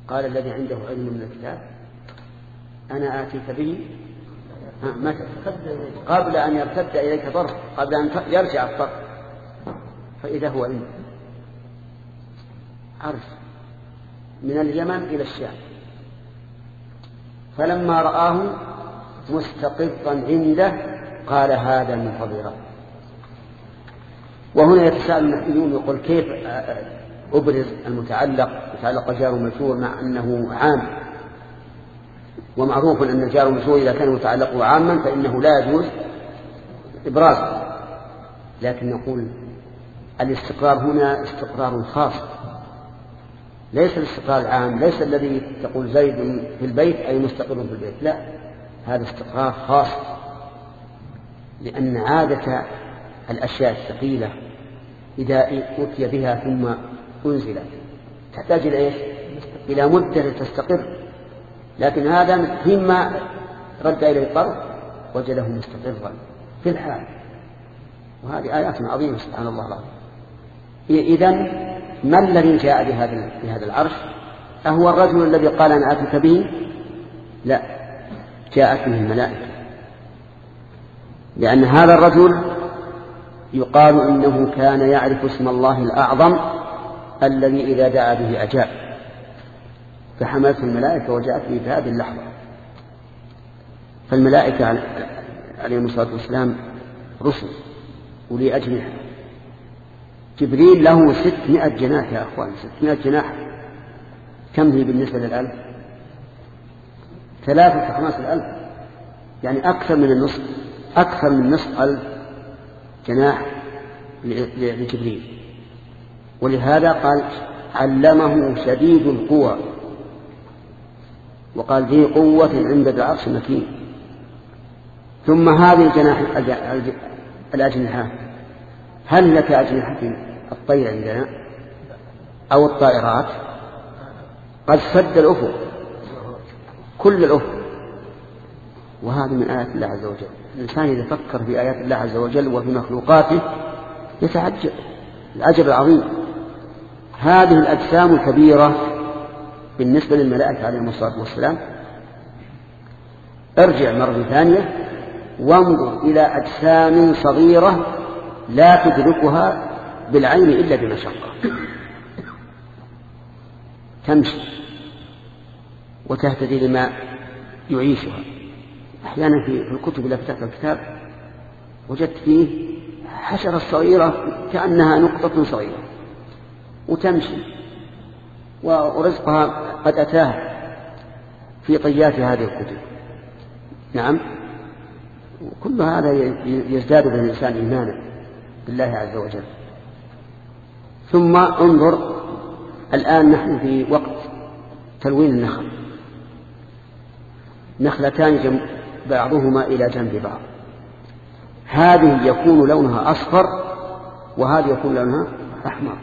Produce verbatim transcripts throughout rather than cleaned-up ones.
قال الذي عنده علم من الكتاب أنا آتيك به متى؟ قبل أن يرتد إليك ضرب، قبل أن يرجع الضرب، فإذا هو عنده عرش من اليمن إلى الشام. فلما رآه مستقرا عنده قال هذا من فضل ربي. وهنا يتساءل النحويون يقول كيف أبرز المتعلق متعلق جار ومجرور مع أنه عام، ومعروف أن الجار والمجرور إذا كان متعلقه عاما فإنه لا يجوز إبرازه، لكن نقول الاستقرار هنا استقرار خاص، ليس الاستقرار العام، ليس الذي تقول زيد في البيت أي مستقر في البيت، لا، هذا استقرار خاص، لأن عادة الأشياء الثقيلة إذا أتي بها ثم أنزلت تحتاج إلى إيش؟ إلى مدة تستقر، لكن هذا فيما رد إليه الطرف وجده مستقرا في الحال. وهذه آيات عظيمة سبحان الله العظيم. إذن ما الذي جاء بهذا بهذا العرش؟ أهو الرجل الذي قال أنا آتيك به؟ لا، جاءت به الملائكة، لأن هذا الرجل يقال إنه كان يعرف اسم الله الأعظم الذي إذا دعا به أجاب، فحملته الملائكة وجاءت به في هذه اللحظة. فالملائكة عليهم الصلاة والسلام رسل ولي أجنحة، جبريل له ستمائة جناح يا أخوان، ستمائة جناح، كم هي بالنسبة للألف؟ ثلاثة خماس الألف، يعني أكثر من النصف، أكثر من نصف ألف جناح لجبريل. ولهذا قال علمه شديد القوى، وقال ذي قوة عند ذي العرش مكين. ثم هذه الجناح الأجنحة، هل لك أجنحة الطير عندنا أو الطائرات؟ قد سد الأفق، كل الأفق. وهذا من آيات الله عز وجل. الإنسان إذا فكر في آيات الله عز وجل وفي مخلوقاته يتعجب العجب العظيم. هذه الأجسام الكبيرة بالنسبة للملائكة عليهم الصلاة والسلام، ارجع مرة ثانية وانظر إلى أجسام صغيرة لا تدركها بالعين إلا بمشقة، تمشي وتهتدي لما يعيشها. أحيانا في الكتب إذا فتحت الكتاب وجدت فيه حشرة صغيرة كأنها نقطة صغيرة وتمشي، ورزقها قد أتاها في طيات هذه الكتب. نعم، كل هذا يزداد به الإنسان إيمانا بالله عز وجل. ثم انظر الآن نحن في وقت تلوين النخل، نخلتان بعضهما إلى جنب بعض، هذه يكون لونها أصفر وهذه يكون لونها أحمر.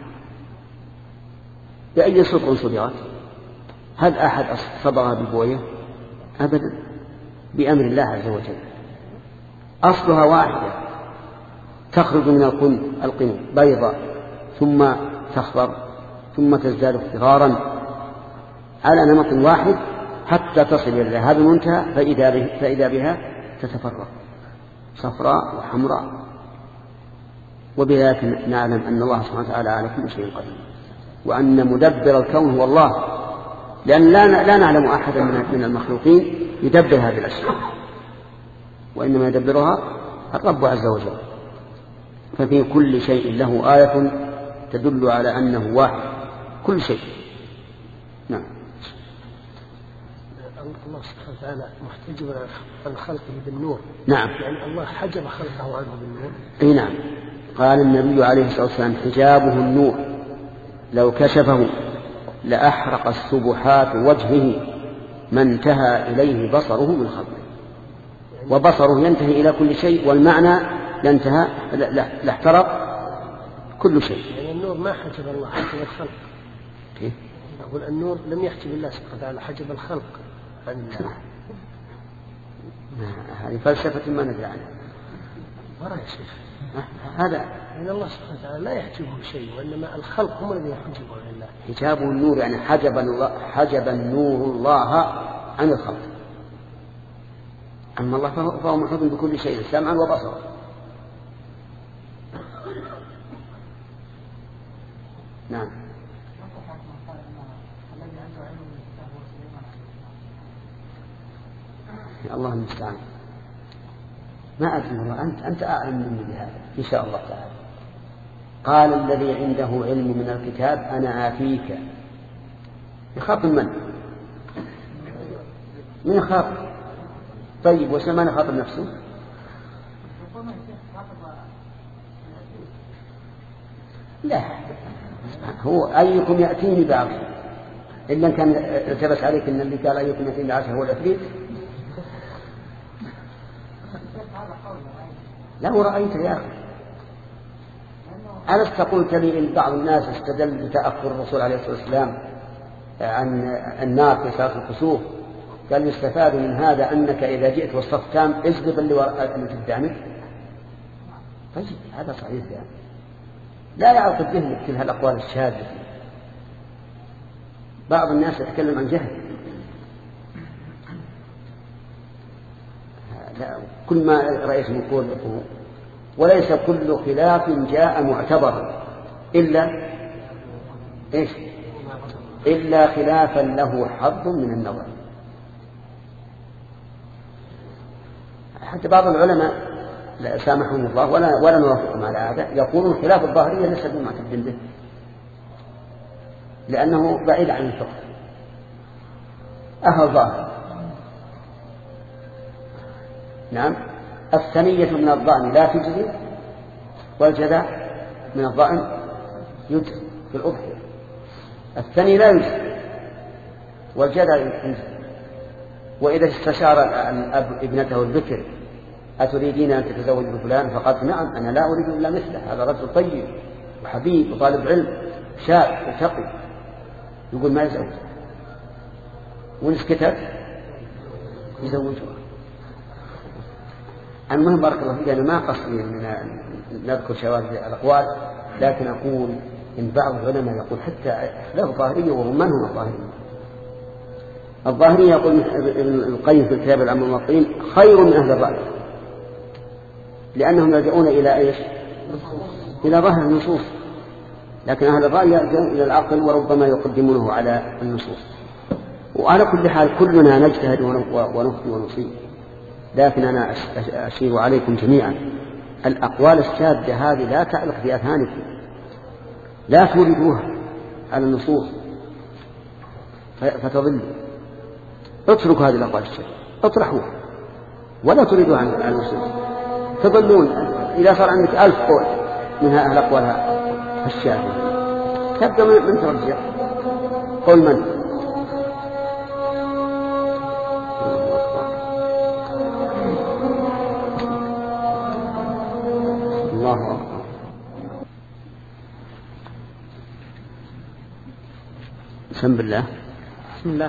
بأي صبغ صبغت؟ هل أحد صبغها ببوية؟ أبدا، بأمر الله عز وجل. أصلها واحدة، تخرج من القنب بيضاء ثم تخضر ثم تزداد اخضرارا على نمط واحد حتى تصل إلى هذا المنتهى، فإذا, به فإذا بها تتفرق صفراء وحمراء. وبذلك نعلم أن الله سبحانه وتعالى على كل شيء قدير، وأن مدبر الكون هو الله، لأن لا, لا نعلم أحدا من المخلوقين يدبر هذه الأشياء، وإنما يدبرها الرب عز وجل. ففي كل شيء له آية تدل على أنه واحد، كل شيء. نعم. الله سبحانه وتعالى محتجب عن خلقه بالنور. نعم، يعني الله حجب خلقه عنه بالنور. اي نعم، قال النبي عليه الصلاة والسلام حجابه النور لو كشفه لأحرق السبحات وجهه ما انتهى إليه بصره من خلقه. وبصره ينتهي إلى كل شيء، والمعنى لانتهى لاحترق كل شيء. يعني النور ما حجب الله، حجب الخلق. كيف؟ أقول النور لم يحجب الله سبحانه وتعالى، حجب الخلق عن الله. هذه فلسفة ما ندري عنها. ورا يا شيخ هذا إن الله سبحانه وتعالى لا يحجبه شيء، وإنما الخلق هم الذين يحجبون لله. حجابه النور يعني حجب الله حجب النور الله عن الخلق. أما الله فهو محيط بكل شيء سمعا وبصرا. نعم. الله المستعان. ما أدري والله، أنت أنت أعلم مني بهذا إن شاء الله تعالى. قال الذي عنده علم من الكتاب أنا آتيك. يخاطب من؟ من يخاطب؟ طيب وش ما يخاطب نفسه؟ لا، هو أيكم يأتيني بعرشه، إلا كان التبس عليك إن اللي قال أيكم يأتيني بعرشه هو العفريت. لا ورأيت يا أخي، ألست قلت لي إن بعض الناس استدل بتأخر الرسول عليه الصلاة والسلام عن النار في صلاة الكسوف، قال يستفاد من هذا أنك إذا جئت والصف تام اجذب اللي وراءك من قدامك. طيب هذا صحيح يعني. لا يعقد ذهنك كل هالأقوال الشاذة. بعض الناس يتكلم عن جهل. لا، كل ما رأيت من قول وليس كل خلاف جاء معتبرا إلا إيش؟ إلا خلافا له حظ من النظر. حتى بعض العلماء لا سامحهم الله ولا ولا نوافقهم على هذا، يقولون خلاف الظاهرية ليس بمعتد به لأنه بعيد عن الفقه. أهل ظاهر. نعم. الثنية من الضأن لا تجزي، والجذع من الضأن يجزي في الأضحية. الثني لا يجزي والجذع يجزي. وإذا استشار الأب ابنته الذكر أتريدين أن تتزوج بفلان فقالت نعم أنا لا أريد إلا مثله، هذا رجل طيب وحبيب وطالب علم شاب وتقي، يقول ما يزوج، وإن سكتت يزوجها. المهم بارك الله فيك، أنا ما قصدي من نذكر شواذ الأقوال، لكن أقول إن بعض العلماء يقول حتى له ظاهرية، وهم من هم الظاهرية؟ الظاهرية يقول ابن القيم في الكتاب العام والمطين خير من أهل الرأي، لأنهم يلجؤون إلى إيش؟ إلى ظاهر النصوص، لكن أهل الرأي يلجؤون إلى العقل وربما يقدمونه على النصوص. وعلى كل حال كلنا نجتهد ونخطئ ونصيب، لكن أنا أشير عليكم جميعا الأقوال الشاذة هذه لا تعلق في أذهانكم، لا توردوها على النصوص فتضلوا. اتركوا هذه الأقوال الشاذة، اطرحوها ولا تريدوا عن النصوص تضلون. إذا صار عندك ألف قول منها أهل أقوالها الشاذة تبدأ من ترجع قول من؟ الله أكبر. بسم الله. بسم الله.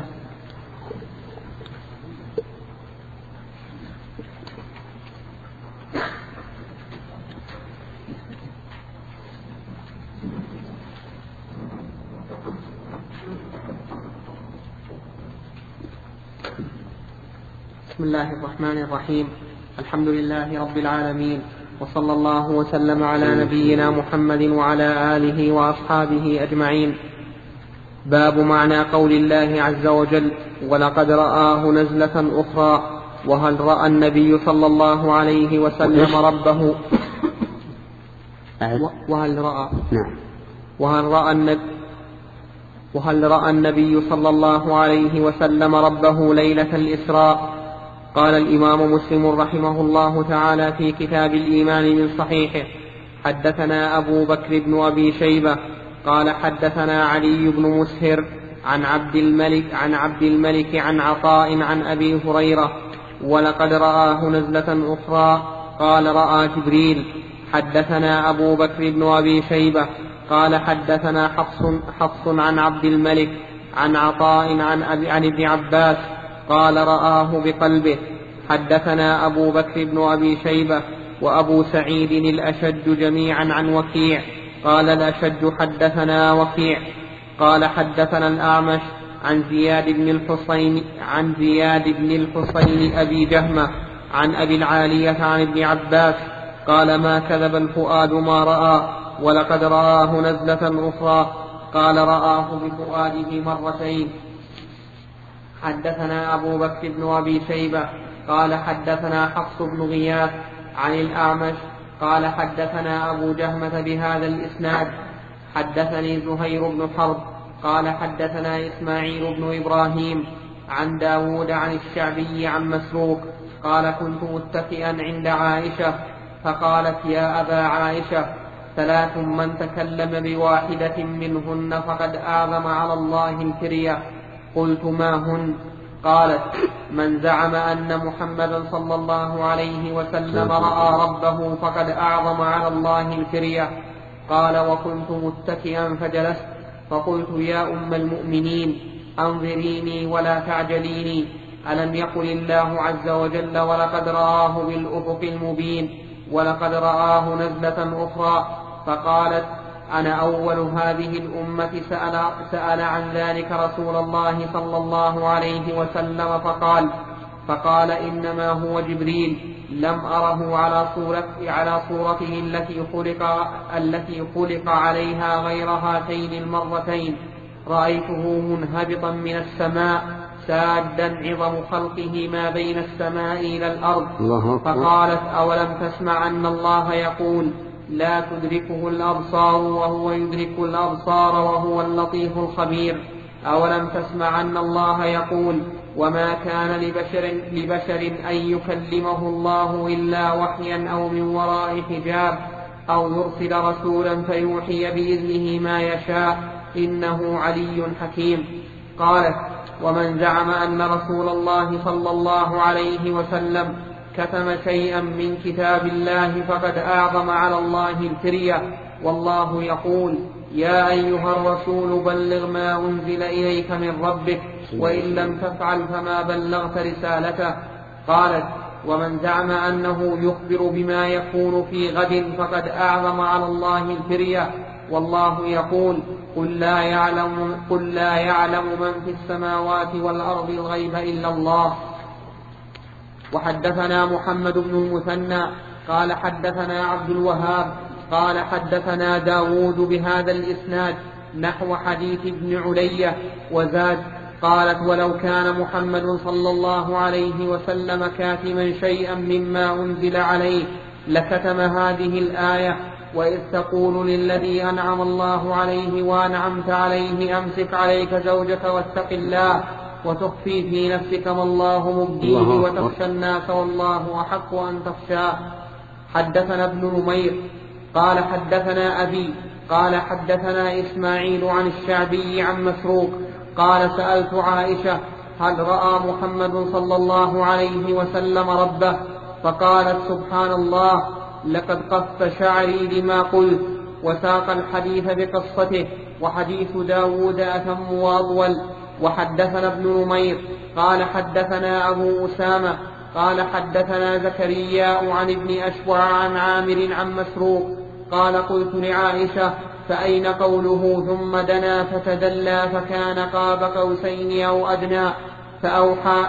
بسم الله الرحمن الرحيم. الحمد لله رب العالمين، وصلى الله وسلم على نبينا محمد وعلى آله وأصحابه أجمعين. باب معنى قول الله عز وجل ولقد رآه نزلة أخرى، وهل رأى النبي صلى الله عليه وسلم ربه وهل رأى وهل رأى النبي وهل رأى النبي صلى الله عليه وسلم ربه ليلة الإسراء؟ قال الإمام مسلم رحمه الله تعالى في كتاب الإيمان من صحيحه: حدثنا أبو بكر بن أبي شيبة قال حدثنا علي بن مسهر عن عبد الملك عن عبد الملك عن عطاء عن أبي هريرة: ولقد رآه نزلة أخرى. قال: رأى جبريل. حدثنا أبو بكر بن أبي شيبة قال حدثنا حفص, حفص عن عبد الملك عن عطاء عن, عن ابن عباس قال: رآه بقلبه. حدثنا أبو بكر بن أبي شيبة وأبو سعيد الأشج جميعا عن وكيع. قال الأشج حدثنا وكيع قال حدثنا الأعمش عن زياد بن الحصين عن زياد بن الحصين أبي جهمة عن أبي العالية عن ابن عباس قال ما كذب الفؤاد ما رأى ولقد رآه نزلة أخرى. قال رآه بفؤاده مرتين. حدثنا أبو بكر بن أبي شيبة قال حدثنا حفص بن غياث عن الأعمش قال حدثنا أبو جهمة بهذا الإسناد. حدثني زهير بن حرب قال حدثنا إسماعيل بن إبراهيم عن داود عن الشعبي عن مسروق قال كنت متكئا عند عائشة فقالت يا أبا عائشة ثلاث من تكلم بواحدة منهن فقد أعظم على الله الكرية. قلت ما هن؟ قالت من زعم أن محمدا صلى الله عليه وسلم رأى ربه فقد أعظم على الله الكرية. قال وكنت متكئا فجلست فقلت يا أم المؤمنين أنظريني ولا تعجليني، ألم يقل الله عز وجل ولقد رآه بالأفق المبين ولقد رآه نزلة أخرى؟ فقالت أنا أول هذه الأمة سأل, سأل عن ذلك رسول الله صلى الله عليه وسلم فقال فقال إنما هو جبريل لم أره على صورته, على صورته التي خلق, التي خلق عليها غير هاتين المرتين. رأيته منهبطا من السماء سادا عظم خلقه ما بين السماء إلى الأرض. فقالت أولم تسمع أن الله يقول لا تدركه الأبصار وهو يدرك الأبصار وهو اللطيف الخبير؟ أولم تسمع أن الله يقول وما كان لبشر, لبشر أن يكلمه الله إلا وحيا أو من وراء حجاب أو يرسل رسولا فيوحي بإذنه ما يشاء إنه علي حكيم. قالت ومن زعم أن رسول الله صلى الله عليه وسلم كتم شيئا من كتاب الله فقد أعظم على الله الكرية، والله يقول يا أيها الرسول بلغ ما أنزل إليك من ربك وإن لم تفعل فما بلغت رسالته. قالت ومن زعم أنه يخبر بما يكون في غد فقد أعظم على الله الكرية، والله يقول قل لا يعلم, قل لا يعلم من في السماوات والأرض الغيب إلا الله. وحدثنا محمد بن المثنى قال حدثنا عبد الوهاب قال حدثنا داود بهذا الإسناد نحو حديث ابن علية وزاد. قالت ولو كان محمد صلى الله عليه وسلم كاتما شيئا مما أنزل عليه لكتم هذه الآية وإذ تقول للذي أنعم الله عليه وأنعمت عليه أمسك عليك زوجك واتق الله وتخفي في نفسك ما الله مبديه وتخشى الناس والله أحق أن تخشاه. حدثنا ابن نمير قال حدثنا أبي قال حدثنا إسماعيل عن الشعبي عن مسروق قال سألت عائشة هل رأى محمد صلى الله عليه وسلم ربه؟ فقالت سبحان الله لقد قف شعري لما قلت. وساق الحديث بقصته وحديث داود أتم وأطول. وحدثنا ابن نمير قال حدثنا أبو أسامة قال حدثنا زكريا عن ابن أشوع عن عامر عن مسروق قال قلت لعائشة فأين قوله ثم دنا فتدلى فكان قاب قوسين أو أدنى فأوحى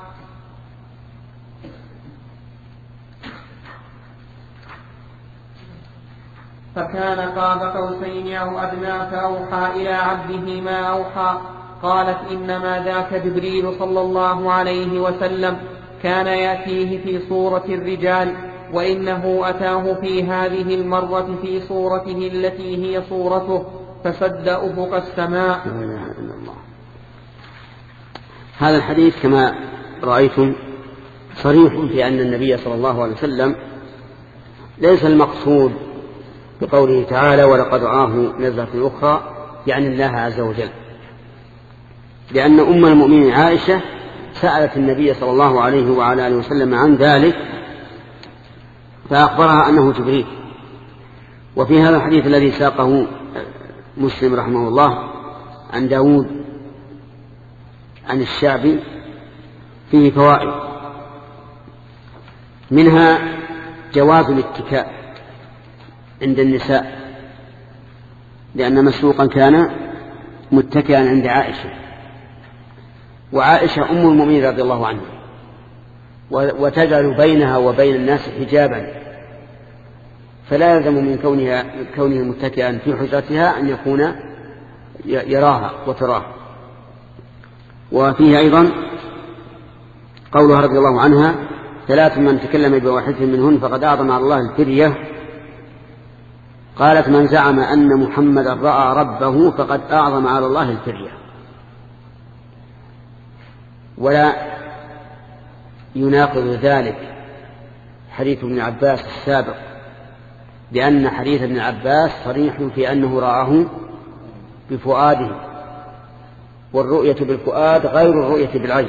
فكان قاب قوسين أو أدنى فأوحى إلى عبده ما أوحى. قالت إنما ذاك جبريل صلى الله عليه وسلم كان يأتيه في صورة الرجال وإنه أتاه في هذه المرة في صورته التي هي صورته فسد أفق السماء. هذا الحديث كما رأيتم صريح في أن النبي صلى الله عليه وسلم ليس المقصود بقوله تعالى ولقد رآه نزلة أخرى يعني الله عز وجل، لأن أم المؤمنين عائشة سألت النبي صلى الله عليه وعلى آله وسلم عن ذلك فأخبرها أنه جبريل. وفي هذا الحديث الذي ساقه مسلم رحمه الله عن داود عن الشعبي فيه فوائد، منها جواز الاتكاء عند النساء، لأن مسروقا كان متكئا عند عائشة، وعائشة أم المؤمنين رضي الله عنها، وتجعل بينها وبين الناس حجابا، فلا يلزم من كونها كونه متكئا في حجرتها أن يكون يراها وتراه. وفيه أيضا قولها رضي الله عنها: ثلاث من تكلم بواحدة منهن فقد أعظم على الله الفرية. قالت: من زعم أن محمدا رأى ربه فقد أعظم على الله الفرية. ولا يناقض ذلك حديث ابن عباس السابق، لأن حديث ابن عباس صريح في أنه رآه بفؤاده، والرؤية بالفؤاد غير الرؤية بالعين.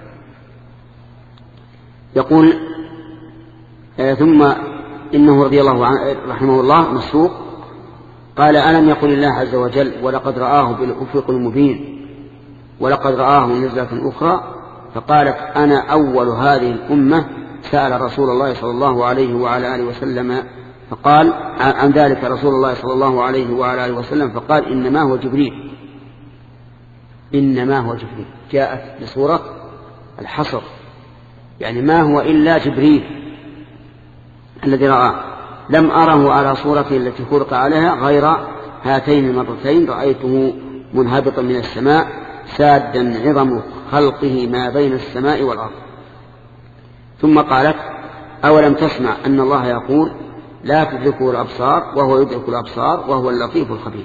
يقول آه ثم إنه رضي الله عنه رحمه الله مسروق قال: ألم يقل الله عز وجل: ولقد رآه بالأفق المبين، ولقد رآه نزلة أخرى. فقالت: أنا أول هذه الأمة سأل رسول الله صلى الله عليه وعلى آله وسلم، فقال عن ذلك رسول الله صلى الله عليه وعلى آله وسلم فقال: إنما هو جبريل. إنما هو جبريل جاءت بصورة الحصر، يعني ما هو إلا جبريل الذي رآه، لم أره على صورته التي خلق عليها غير هاتين المرتين، رأيته منهبطا من السماء سادا عظم خلقه ما بين السماء والأرض. ثم قالت: أولم تسمع أن الله يقول: لا تدركه الأبصار وهو يدرك الأبصار وهو اللطيف الخبير.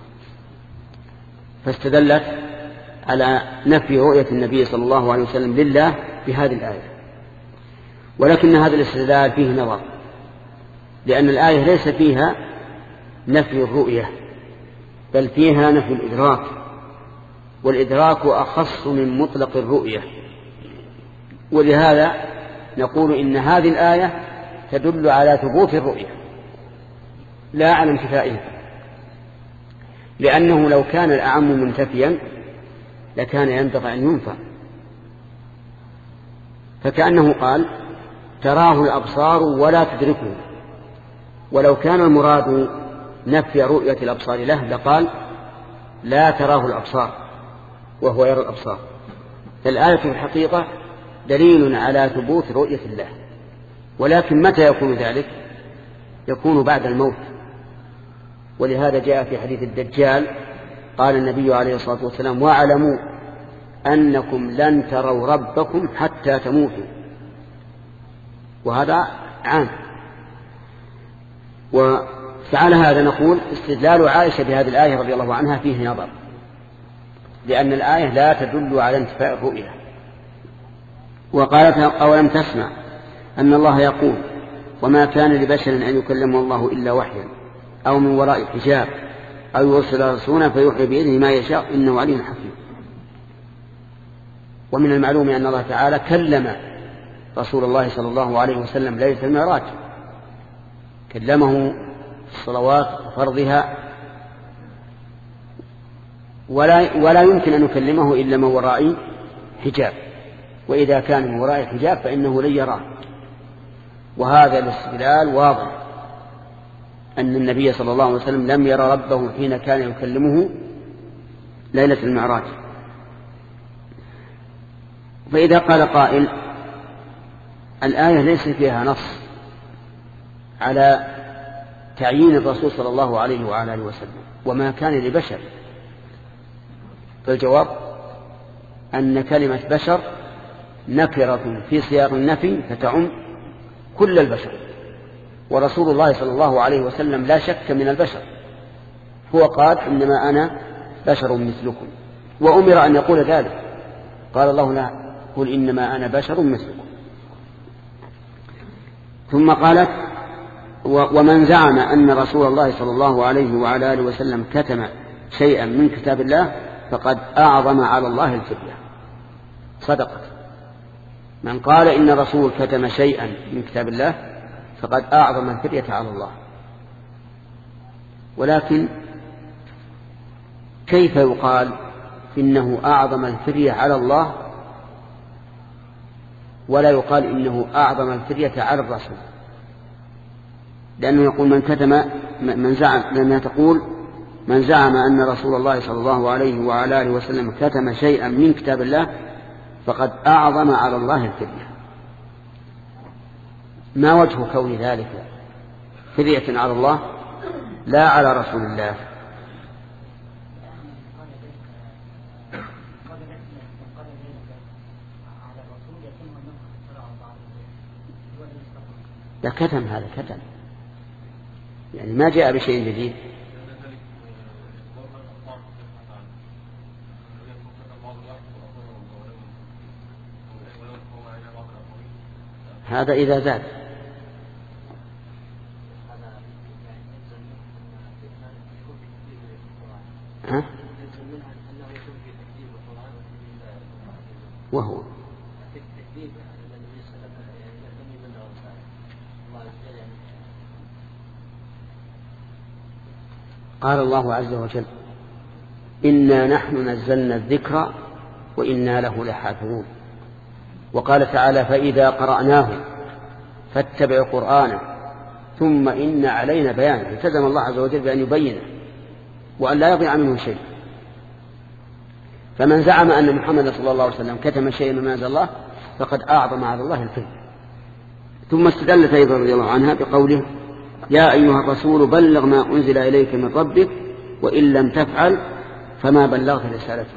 فاستدلت على نفي رؤية النبي صلى الله عليه وسلم لله بهذه الآية، ولكن هذا الاستدلال فيه نظر، لأن الآية ليس فيها نفي الرؤية بل فيها نفي الإدراك، والإدراك أخص من مطلق الرؤية. ولهذا نقول إن هذه الآية تدل على ثبوت الرؤية لا على انتفائها، لأنه لو كان الأعم منتفيا لكان ينبغي أن ينفى، فكأنه قال: تراه الأبصار ولا تدركه. ولو كان المراد نفي رؤية الأبصار له لقال: لا تراه الأبصار وهو يرى الأبصار. فالآية في الحقيقة دليل على ثبوت رؤية الله، ولكن متى يكون ذلك؟ يكون بعد الموت. ولهذا جاء في حديث الدجال قال النبي عليه الصلاة والسلام: واعلموا أنكم لن تروا ربكم حتى تموتوا. وهذا عام. وفعل هذا نقول استدلال عائشة بهذه الآية رضي الله عنها فيه نظر، لأن الآية لا تدل على انتفاء الرؤية. وقالت: أولم تسمع أن الله يقول: وما كان لبشر أن يكلمه الله إلا وحيا أو من وراء حجاب أو يرسل رسولا فيوحي بإذنه ما يشاء إنه عليم حكيم. ومن المعلوم أن الله تعالى كلم رسول الله صلى الله عليه وسلم ليلة المعراج، كلمه في الصلوات وفرضها، ولا, ولا يمكن أن يكلمه إلا من وراء حجاب، وإذا كان من وراء حجاب فإنه لن يراه. وهذا الاستدلال واضح أن النبي صلى الله عليه وسلم لم يرى ربه حين كان يكلمه ليلة المعراج. فإذا قال قائل: الآية ليس فيها نص على تعيين الرسول صلى الله عليه وعلى آله وسلم وما كان لبشر، فالجواب أن كلمة بشر نكرة في سياق النفي فتعم كل البشر، ورسول الله صلى الله عليه وسلم لا شك من البشر، هو قال: إنما أنا بشر مثلكم، وأمر أن يقول ذلك، قال الله: لا، قل إنما أنا بشر مثلكم. ثم قالت: ومن زعم أن رسول الله صلى الله عليه وعلى آله وسلم كتم شيئا من كتاب الله فقد أعظم على الله الفرية. صدقت. من قال إن الرسول كتم شيئا من كتاب الله فقد أعظم الفرية على الله. ولكن كيف يقال إنه أعظم الفرية على الله ولا يقال إنه أعظم الفرية على الرسول؟ لأنه يقول من كتم من زعم، لأنها تقول من زعم أن رسول الله صلى الله عليه وعلى آله وسلم كتم شيئا من كتاب الله فقد أعظم على الله الفرية. ما وجه كون ذلك فرية على الله لا على رسول الله؟ لا كتم، هذا كتم يعني ما جاء بشيء جديد. هذا إذا زاد. ها؟ وهو قال الله عز وجل إنا نحن نزلنا الذكر وإنا له لحافظون. وقال تعالى فإذا قرأناه فاتبع قرآنه ثم إن علينا بيانه. التزم الله عز وجل بأن يبينه وأن لا يضيع منه شيء. فمن زعم أن محمد صلى الله عليه وسلم كتم شيئا مما أنزل الله فقد أعظم على الله الكذب. ثم استدلت أيضا رضي الله عنها بقوله يا أيها الرسول بلغ ما أنزل إليك من ربك وإن لم تفعل فما بلغت رسالته.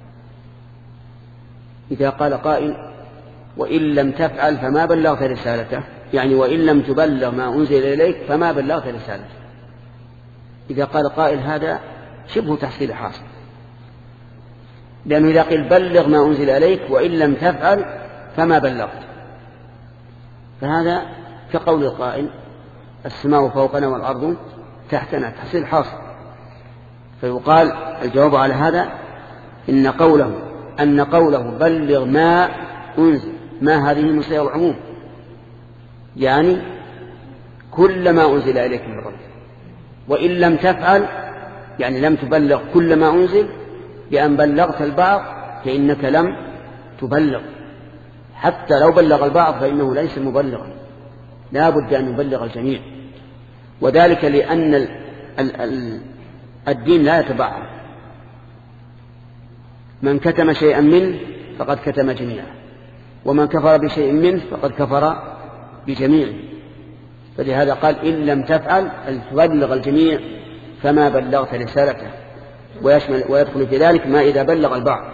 إذا قال قائل وإن لم تفعل فما بلغت رسالته، يعني وإن لم تبلغ ما أنزل إليك فما بلغت رسالته. إذا قال قائل هذا شبه تحصيل حاصل، لأنه إذا قيل بلغ ما أنزل إليك وإن لم تفعل فما بلغت، فهذا كقول القائل السماء فوقنا والأرض تحتنا، تحصيل حاصل. فيقال الجواب على هذا إن قوله أن قوله بلغ ما أنزل، ما هذه من صيغ العموم، يعني كل ما أنزل إليك من ربك. وإن لم تفعل يعني لم تبلغ كل ما أنزل، بأن بلغت البعض فإنك لم تبلغ. حتى لو بلغ البعض فإنه ليس مبلغا، لا بد أن يبلغ الجميع. وذلك لأن ال ال ال الدين لا يتبعض، من كتم شيئا منه فقد كتم جميعا، ومن كفر بشيء منه فقد كفر بجميعه. فلهذا قال إن لم تفعل أن تبلغ الجميع فما بلغت رسالته، ويشمل ويدخل في ذلك ما إذا بلغ البعض.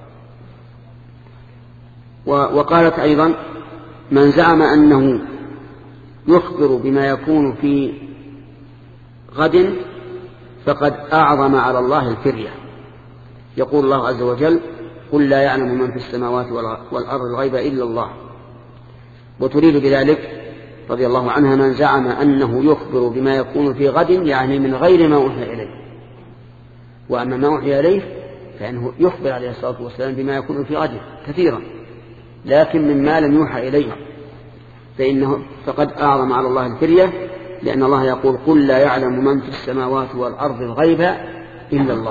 وقالت أيضا من زعم أنه يخبر بما يكون في غد فقد أعظم على الله الفرية. يقول الله عز وجل قل لا يعلم من في السماوات والأرض الغيب إلا الله. وتريد بذلك رضي الله عنها من زعم أنه يخبر بما يكون في غد، يعني من غير ما أوحي إليه. وأما ما أوحي إليه فإنه يخبر عليه الصلاة والسلام بما يكون في غد كثيرا، لكن مما لم يوحى إليه فإنه فقد أعظم على الله الفرية، لأن الله يقول قل لا يعلم من في السماوات والأرض الغيب إلا الله.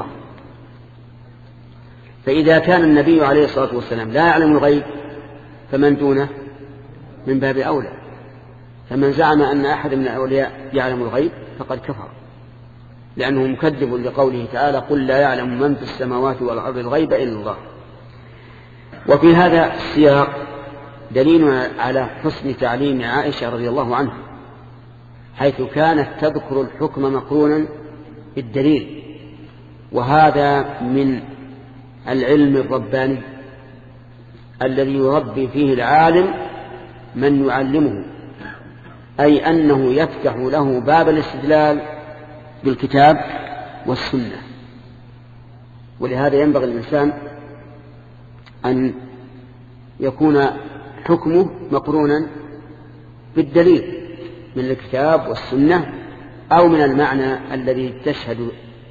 فإذا كان النبي عليه الصلاة والسلام لا يعلم الغيب فمن دونه من باب أولى. فمن زعم أن أحد من الأولياء يعلم الغيب فقد كفر، لأنه مكذب لقوله تعالى قل لا يعلم من في السماوات والأرض الغيب إلا الله. وفي هذا السياق دليل على حسن تعليم عائشة رضي الله عنها، حيث كانت تذكر الحكم مقرونا بالدليل، وهذا من العلم الرباني الذي يربي فيه العالم من يعلمه، أي أنه يفتح له باب الاستدلال بالكتاب والسنة. ولهذا ينبغي الإنسان أن يكون حكمه مقرونا بالدليل من الكتاب والسنة، أو من المعنى الذي تشهد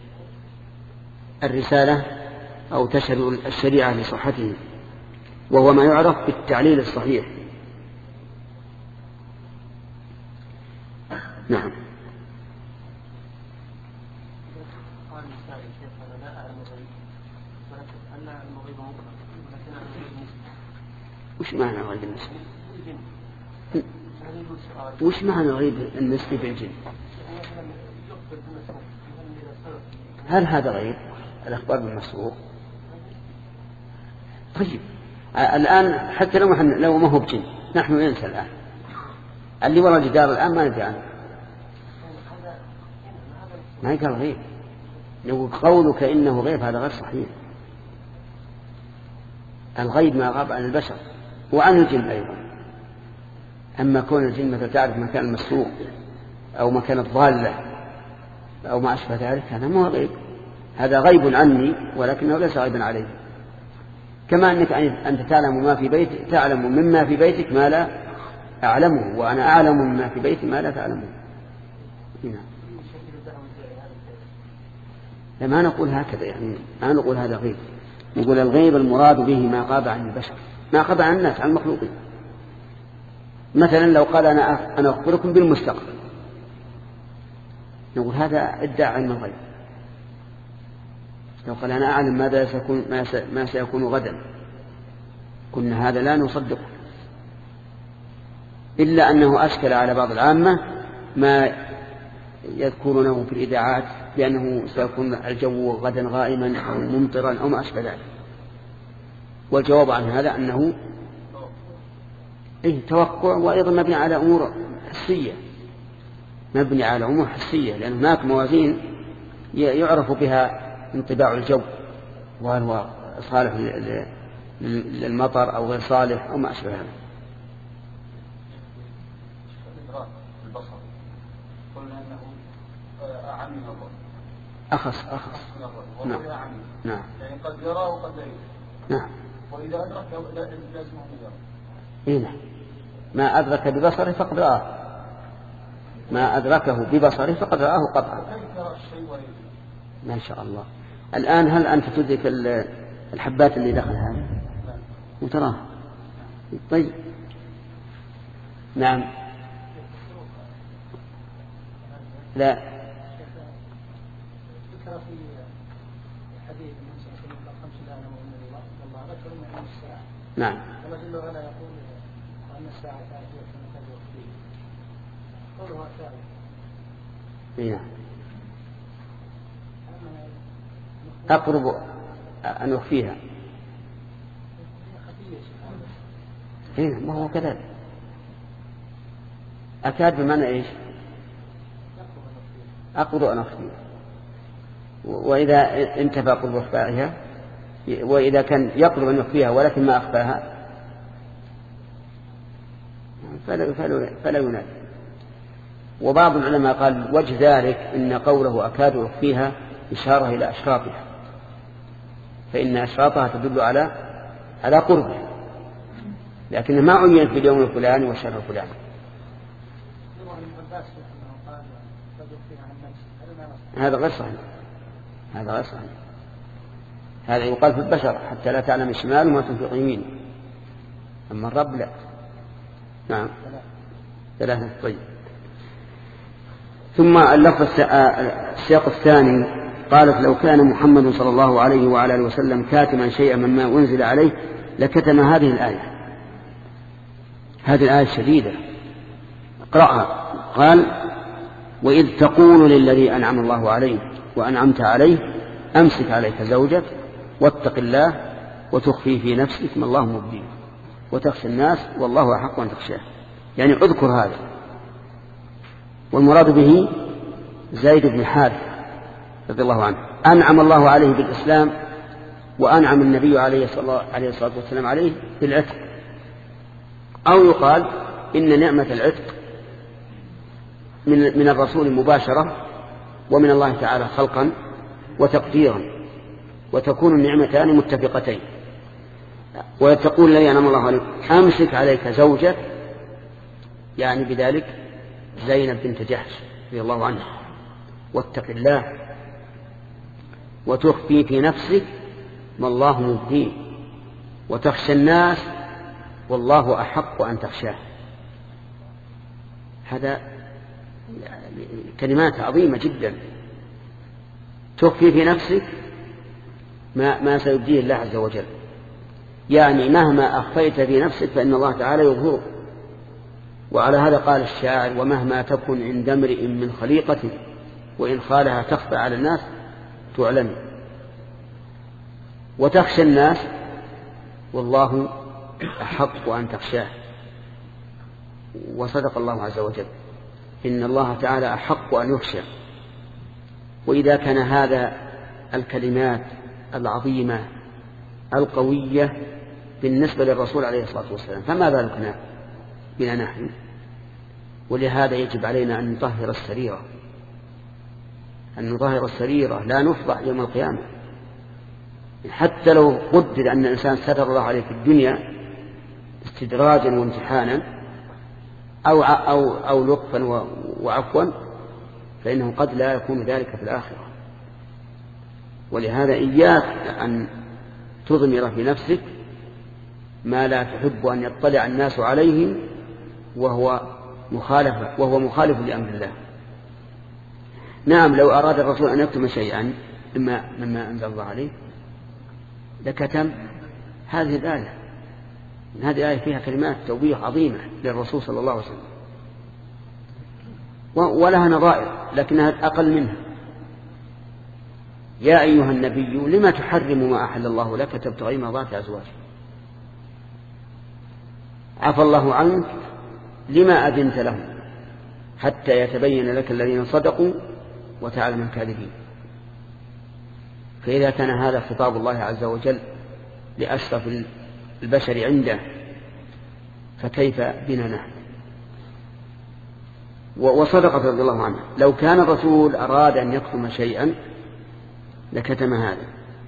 الرسالة أو تشهد الشريعة لصحته، وهو ما يعرف بالتعليل الصحيح. نعم. وش معنى غيب النسبة؟ وش معنى الغيب النسبي بالجن؟ هل هذا غيب الأخبار بالمسروق؟ طيب الآن حتى لو لو ما هو بجن نحن ننسى الآن اللي وراء الجدار الآن ما ندري عنه، ما يقال غيب. لو قولك إنه غيب هذا غير صحيح. الغيب ما غاب عن البشر وعن الجن أيضا. أما كون الجن مثل تعرف مكان المسروق أو مكان الضالة أو ما أشبه ذلك هذا مو غيب، هذا غيب عني ولكنه ليس غيبا عليه. كما أنك أنت تعلم ما في بيتك، تعلم مما في بيتك ما لا أعلمه، وأنا أعلم مما في بيتي ما لا تعلمه. هنا لما نقول هكذا، يعني ما نقول هذا غيب، نقول الغيب المراد به ما غاب عن البشر، ما غاب عن الناس، عن المخلوقين. مثلا لو قال أنا أنا أخبركم بالمستقبل، نقول هذا ادعى علم الغيب. لو قال أنا أعلم ماذا سيكون ما سيكون غدا، كنا هذا لا نصدق، إلا أنه أشكل على بعض العامة ما يذكرونه في الإذاعات بأنه سيكون الجو غدا غائما أو ممطرا أو ما أشبه ذلك. والجواب عن هذا أنه إيه توقع، وأيضا مبني على أمور حسية، مبني على أمور حسية، لأن هناك موازين يعرف بها انطباع الجو، وهل هو صالح للمطر أو غير صالح أو ما أشبه هذا. أخص أخص نعم نعم يعني قد يراه وقد لا يراه. نعم. وإذا أدرك لازم يراه. إيه ما أدرك ببصره فقد رآه، ما أدركه ببصره فقد رآه قطعا. ما شاء الله. الآن هل أنت تدرك الحبات اللي دخلها وتراها؟ طيب نعم. لا نعم. نعم. أقرب أن أخفيها. هنا ما هو كذلك. أكاد بمعنى إيش؟ أقرب أن أخفيها. وإذا انتفى قرب إخفائها، وإذا كان يقرب أن يخفيها ولكن ما أخفاها فلا, فلا, فلا ينادي. وبعض العلماء قال وجه ذلك إن قوله أكاد أخفيها إشارة إلى أشراطها، فإن أشراطها تدل على على قربها، لكن ما عينت في اليوم الفلاني والشهر الفلاني. هذا غير صحيح، هذا غير صحيح. هذا يقال في البشر حتى لا تعلم الشمال ما تنفق يمين، أما الرب لا. نعم ثلاثة. طيب. ثم اللفظ السياق الثاني قالت لو كان محمد صلى الله عليه وعلى آله وسلم كاتما شيئا مما أنزل عليه لكتم هذه الآية. هذه الآية شديدة، اقرأها. قال وإذ تقول للذي أنعم الله عليه وأنعمت عليه أمسك عليك زوجك واتق الله وتخفي في نفسك ما الله مبديه وتخشى الناس والله أحق أن تخشاه. يعني اذكر هذا. والمراد به زيد بن حارثة رضي الله عنه، أنعم الله عليه بالإسلام، وأنعم النبي عليه الصلاة والسلام عليه بالعتق. أو يقال إن نعمة العتق من, من الرسول مباشرة ومن الله تعالى خلقا وتقديرا، وتكون النعمتان متفقتين. وتقول لي أنعم الله عليك أمسك عليك زوجك، يعني بذلك زينب بنت جحش رضي الله عنها، واتق الله وتخفي في نفسك ما الله مبديه وتخشى الناس والله أحق أن تخشاه. هذا كلمات عظيمة جدا. تخفي في نفسك ما, ما سيبديه الله عز وجل، يعني مهما أخفيت في نفسك فإن الله تعالى يظهره وعلى هذا قال الشاعر: ومهما تكن عند امرئ من خليقة وإن خالها تخفى على الناس تعلم. وتخشى الناس والله أحق أن تخشاه. وصدق الله عز وجل، إن الله تعالى أحق أن يخشى. وإذا كان هذا الكلمات العظيمة القوية بالنسبة للرسول عليه الصلاة والسلام، فما بالكنا بنا نحن؟ ولهذا يجب علينا أن نطهر السريرة، أن نطهر السريرة، لا نفضح يوم القيامة. حتى لو قدر أن الإنسان ستر الله عليه في الدنيا استدراجا وامتحانا أو أو أو لطفا وعفوا، فإنه قد لا يكون ذلك في الآخرة. ولهذا إياك أن تضمر في نفسك ما لا تحب أن يطلع الناس عليه وهو مخالف وهو مخالف لأمر الله. نعم، لو أراد الرسول أن يكتم شيئا مما مما أنزل الله عليه لكتم هذه الآية. هذه الآية فيها كلمات توبيخ عظيمة للرسول صلى الله عليه وسلم، ولها نظائر لكنها أقل منها. يا أيها النبي لما تحرم ما أحل الله لك تبتغي مرضات أزواجك. عفى الله عنك لما أذنت لهم حتى يتبين لك الذين صدقوا وتعلم الكاذبين. فإذا كان هذا خطاب الله عز وجل لأشرف البشر عنده فكيف بنا نحن؟ وصدقت رضي الله عنه، لو كان الرسول أراد أن يكتم شيئا لكتم هذا.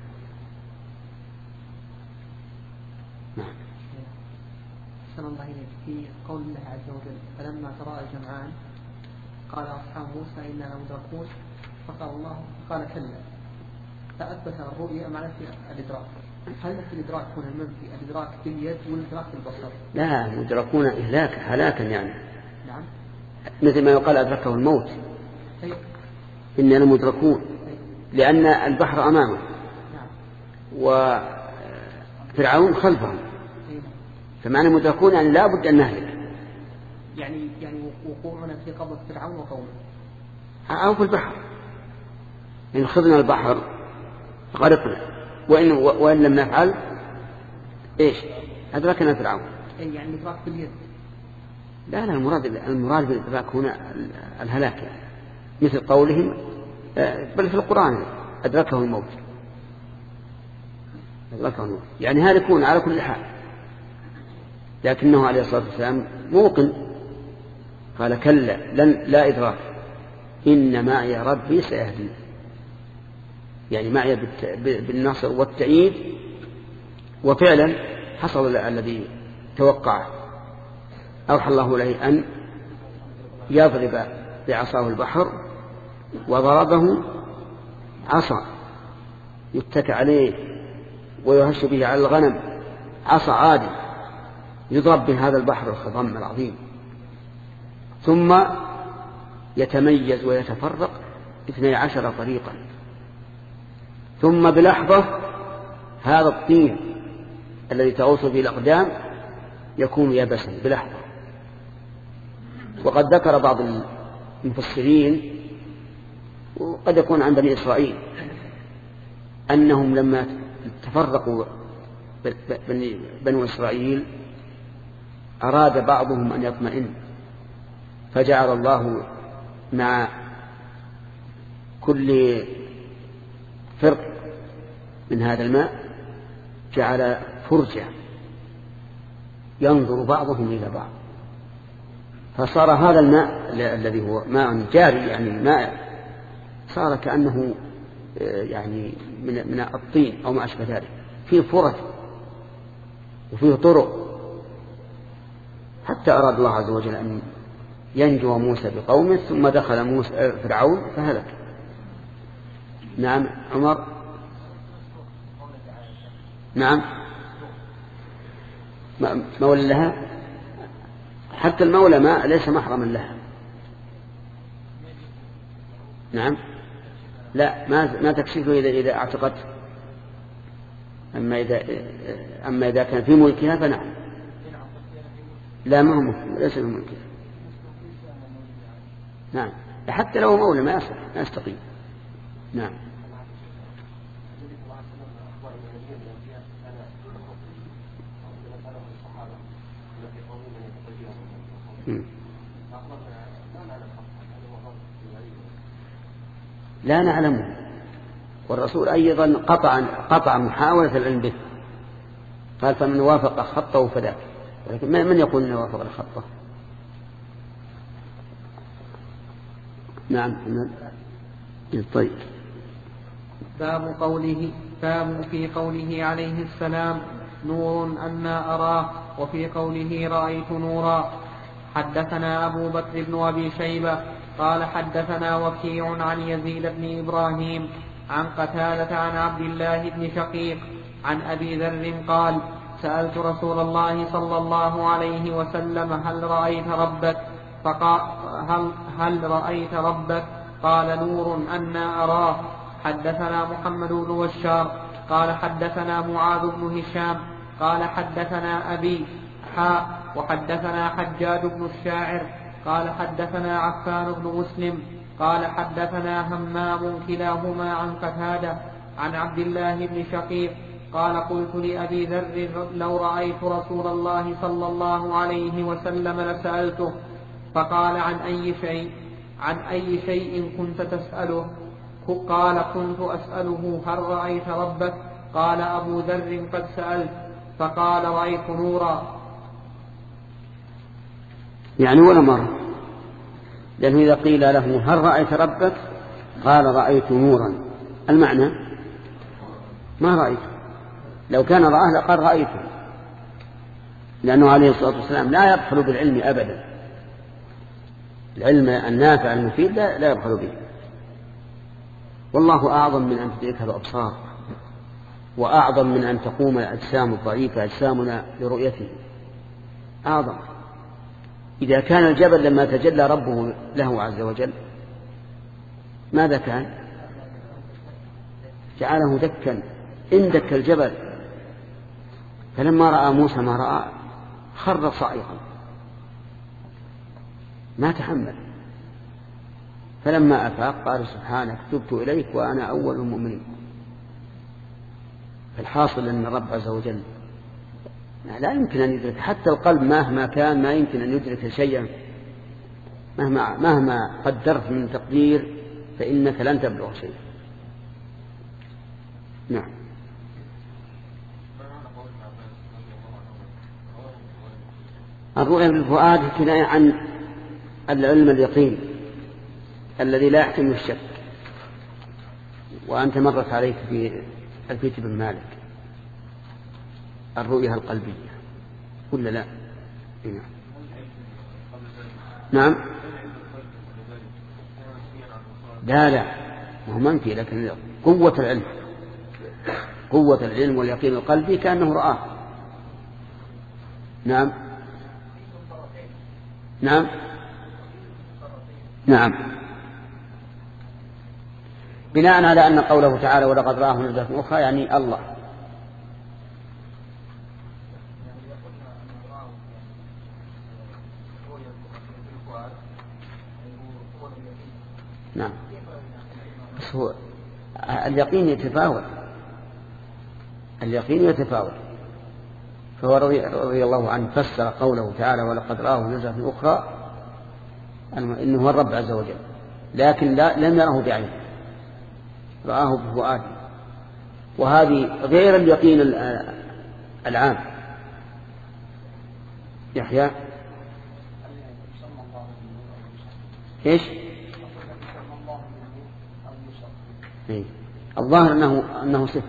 نعم. صلى الله عليه في قول الله عز وجل: فلما تراءى الجمعان قال أصحاب موسى إننا مدركون، فقال الله قال كلا، فأثبت الرؤيا مع نفي الإدراك. هل نفي الإدراك هنا المنفي الإدراك باليد والإدراك بالبصر؟ لا، مدركون إهلاكا هلاكا يعني. نعم. مثل ما يقال أدركه الموت. أي. إننا مدركون، لأن البحر أمامه نعم. وفرعون خلفه، فمعنى مدركون يعني لا بد أن نهلك. يعني يعني وقوعنا في قبض فرعون وقومه أو في البحر. إن خذنا البحر غرقنا، وإن, وإن لم نفعل إيش أدركنا فرعون. يعني الإدراك باليد. لا لا، المراد المراد بالإدراك هنا الهلاك يعني. مثل قولهم بل في القرآن أدركه الموت، أدركه الموت يعني هالكون على كل حال. لكنه عليه الصلاة والسلام موقن، قال كلا لن لا إدراك إن معي ربي سيهدين، يعني معي بالنصر والتأييد. وفعلا حصل الذي توقعه، أوحى الله له أن يضرب بعصاه البحر، وضربه عصا يتكى عليه ويهش به على الغنم، عصا عادي يضرب به هذا البحر الخضم العظيم، ثم يتميز ويتفرق اثني عشر طريقا، ثم بلحظة هذا الطين الذي تغوص به الأقدام يكون يبسا بلحظة. وقد ذكر بعض المفسرين وقد يكون عن بني إسرائيل أنهم لما تفرقوا بنو إسرائيل أراد بعضهم أن يطمئن، فجعل الله مع كل فرق من هذا الماء جعل فرجة ينظر بعضهم إلى بعض، فصار هذا الماء الذي هو ماء جاري يعني ماء صار كأنه يعني من الطين أو ما أشبه ذلك، فيه فرج وفيه طرق، حتى أراد الله عز وجل أن ينجو موسى بقومه، ثم دخل موسى فرعون فهلك. نعم عمر. نعم مولى لها، حتى المولى ما ليس محرما لها. نعم لا، ما ما تكشفه إذا إذا اعتقدت، أما إذا أما إذا كان في ملكها فنعم. لا ما هو ليس في ملكها. نعم، حتى لو مولى ما يصح، ما يستقيم. نعم. لا نعلمه، والرسول أيضا قطع قطع محاولة العلم به، قال فمن وافق خطه فذاك، ولكن من يقول أنه وافق الخطه؟ نعم. طيب. باب قوله باب في قوله عليه السلام نور أنا أراه، وفي قوله رأيت نورا. حدثنا أبو بكر بن أبي شيبة قال حدثنا وكيع عن يزيد بن إبراهيم عن قتادة عن عبد الله بن شقيق عن أبي ذر قال سألت رسول الله صلى الله عليه وسلم هل رأيت ربك؟ فقال هل, هل رأيت ربك؟ قال نور أنا أراه. حدثنا محمد بن بشار قال حدثنا معاذ بن هشام قال حدثنا أبي حاء وحدثنا حجاج بن الشاعر قال حدثنا عفان بن مسلم قال حدثنا همام كلاهما عن قتادة عن عبد الله بن شقيق قال قلت لأبي ذر لو رأيت رسول الله صلى الله عليه وسلم لسألته، فقال عن أي شيء عن أي شيء كنت تسأله؟ قال كنت أسأله هل رأيت ربك؟ قال أبو ذر قد سألت، فقال رأيت نورا. يعني ولا مرة، لأنه إذا قيل له هل رأيت ربك قال رأيت نورا، المعنى ما رأيته. لو كان رآه لقال رأيته، لأنه عليه الصلاة والسلام لا يبخل بالعلم أبدا، العلم النافع المفيد لا, لا يبخل به. والله أعظم من أن تدركها الأبصار، وأعظم من أن تقوم الأجسام الضعيفة أجسامنا لرؤيته، أعظم. إذا كان الجبل لما تجلى ربه له عز وجل ماذا كان؟ جعله دكا، اندك الجبل، فلما رأى موسى ما رأى خر صاعقا ما تحمل، فلما أفاق قال سبحانك تبت إليك وأنا أول المؤمنين. فالحاصل أن الرب عز وجل لا يمكن أن يدرك، حتى القلب مهما كان ما يمكن أن يدرك شيئا، مهما, مهما قدرت من تقدير فإنك لن تبلغ شيء. نعم. الرؤيا بالفؤاد كناية عن العلم اليقين الذي لا يحتمل الشك، وأنت مرت عليك في الفيت بن مالك الرؤيا القلبية ولا لا؟ نعم. نعم. لا لا ما هو منفي، لكن قوة العلم قوة العلم واليقين القلبي كأنه رآه. نعم. نعم. نعم. بناء على أن قوله تعالى ولقد رآه نزلة أخرى يعني الله. نعم. بس هو اليقين يتفاوت، اليقين يتفاوت. فهو رضي الله عنه فسر قوله تعالى ولقد رآه نزلة أخرى إنه هو الرب عز وجل، لكن لا لم يره بعينه، رآه بفؤاده، وهذه غير اليقين العام. يحيى ايش؟ إيه؟ الظاهر أنه, أنه صفة،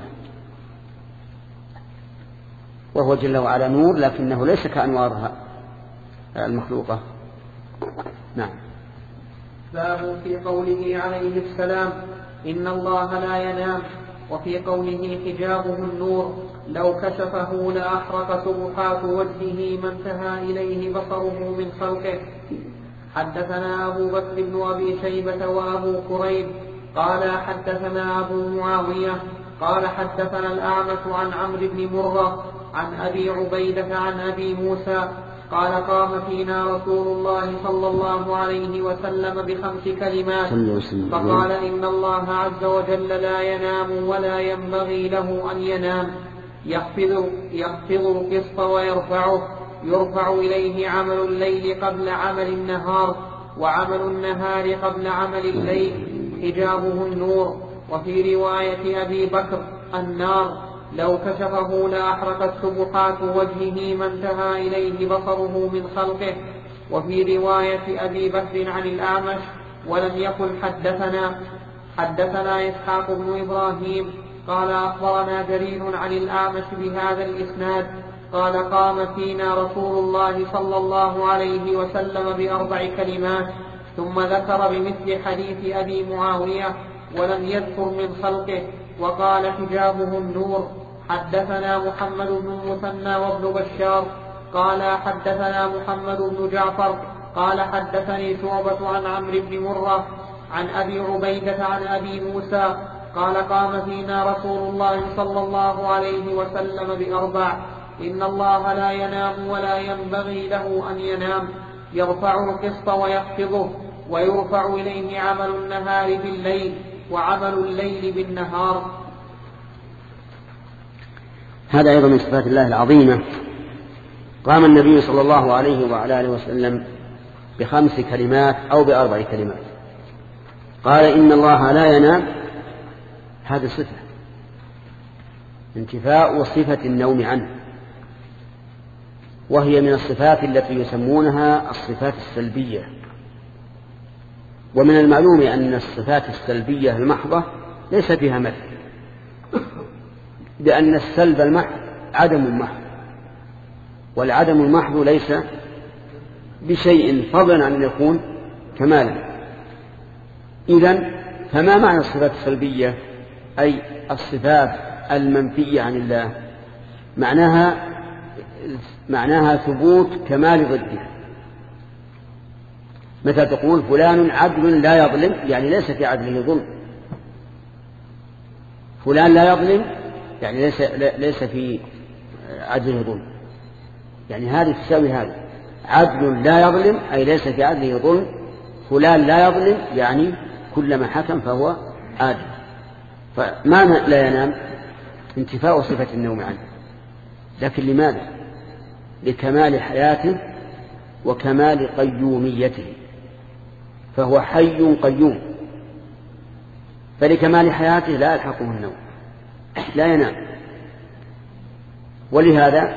وهو جل وعلا نور، لكنه ليس كأنوارها المخلوقة. نعم. باب في قوله عليه السلام إن الله لا ينام، وفي قوله حجابه النور لو كشفه لأحرق سبحات وجهه ما انتهى إليه بصره من خلقه. حدثنا أبو بكر بن أبي شيبة وأبو كريب قال حدثنا أبو معاوية قال حدثنا الأعمش عن عمرو بن مرة عن أبي عبيدة عن أبي موسى قال قام فينا رسول الله صلى الله عليه وسلم بخمس كلمات فقال إن الله عز وجل لا ينام ولا ينبغي له أن ينام يخفض, يخفض القسط ويرفعه يرفع إليه عمل الليل قبل عمل النهار وعمل النهار قبل عمل الليل حجابه النور. وفي رواية أبي بكر النار لو كشفه لأحرقت سبحات وجهه ما انتهى إليه بصره من خلقه. وفي رواية أبي بكر عن الأعمش ولم يقل حدثنا حدثنا إسحاق بن إبراهيم قال أخبرنا جرير عن الأعمش بهذا الإسناد قال قام فينا رسول الله صلى الله عليه وسلم بأربع كلمات ثم ذكر بمثل حديث أبي معاوية ولم يذكر من خلقه وقال حجابه النور. حدثنا محمد بن المثنى وابن بشار قال حدثنا محمد بن جعفر قال حدثني شعبة عن عمرو بن مرة عن أبي عبيدة عن أبي موسى قال قام فينا رسول الله صلى الله عليه وسلم بأربع إن الله لا ينام ولا ينبغي له أن ينام يرفع القسط ويخفضه ويرفع إليه عمل النهار بالليل وعمل الليل بالنهار. هذا أيضا من صفات الله العظيمة. قام النبي صلى الله عليه وعلى آله وسلم بخمس كلمات أو بأربع كلمات. قال إن الله لا ينام، هذه صفة انتفاء صفة النوم عنه، وهي من الصفات التي يسمونها الصفات السلبية. ومن المعلوم أن الصفات السلبية المحضة ليس فيها مثل، لأن السلب المحض عدم محض، والعدم المحض ليس بشيء فضلا عن أن يكون كمالا. إذن فما معنى الصفات السلبية؟ أي الصفات المنفية عن الله، معناها معناها ثبوت كمال ضدها. متى تقول فلان عدل لا يظلم، يعني ليس في عدله ظلم. فلان لا يظلم يعني ليس ليس في عدله ظلم، يعني هذه تساوي هذا. عدل لا يظلم أي ليس في عدله ظلم، فلان لا يظلم يعني كلما حكم فهو عادل. فمعنى لا ينام انتفاء صفة النوم عنه، لكن لماذا؟ لكمال حياته وكمال قيوميته، فهو حي قيوم، فلكمال حياته لا يلحقه النوم، لا ينام. ولهذا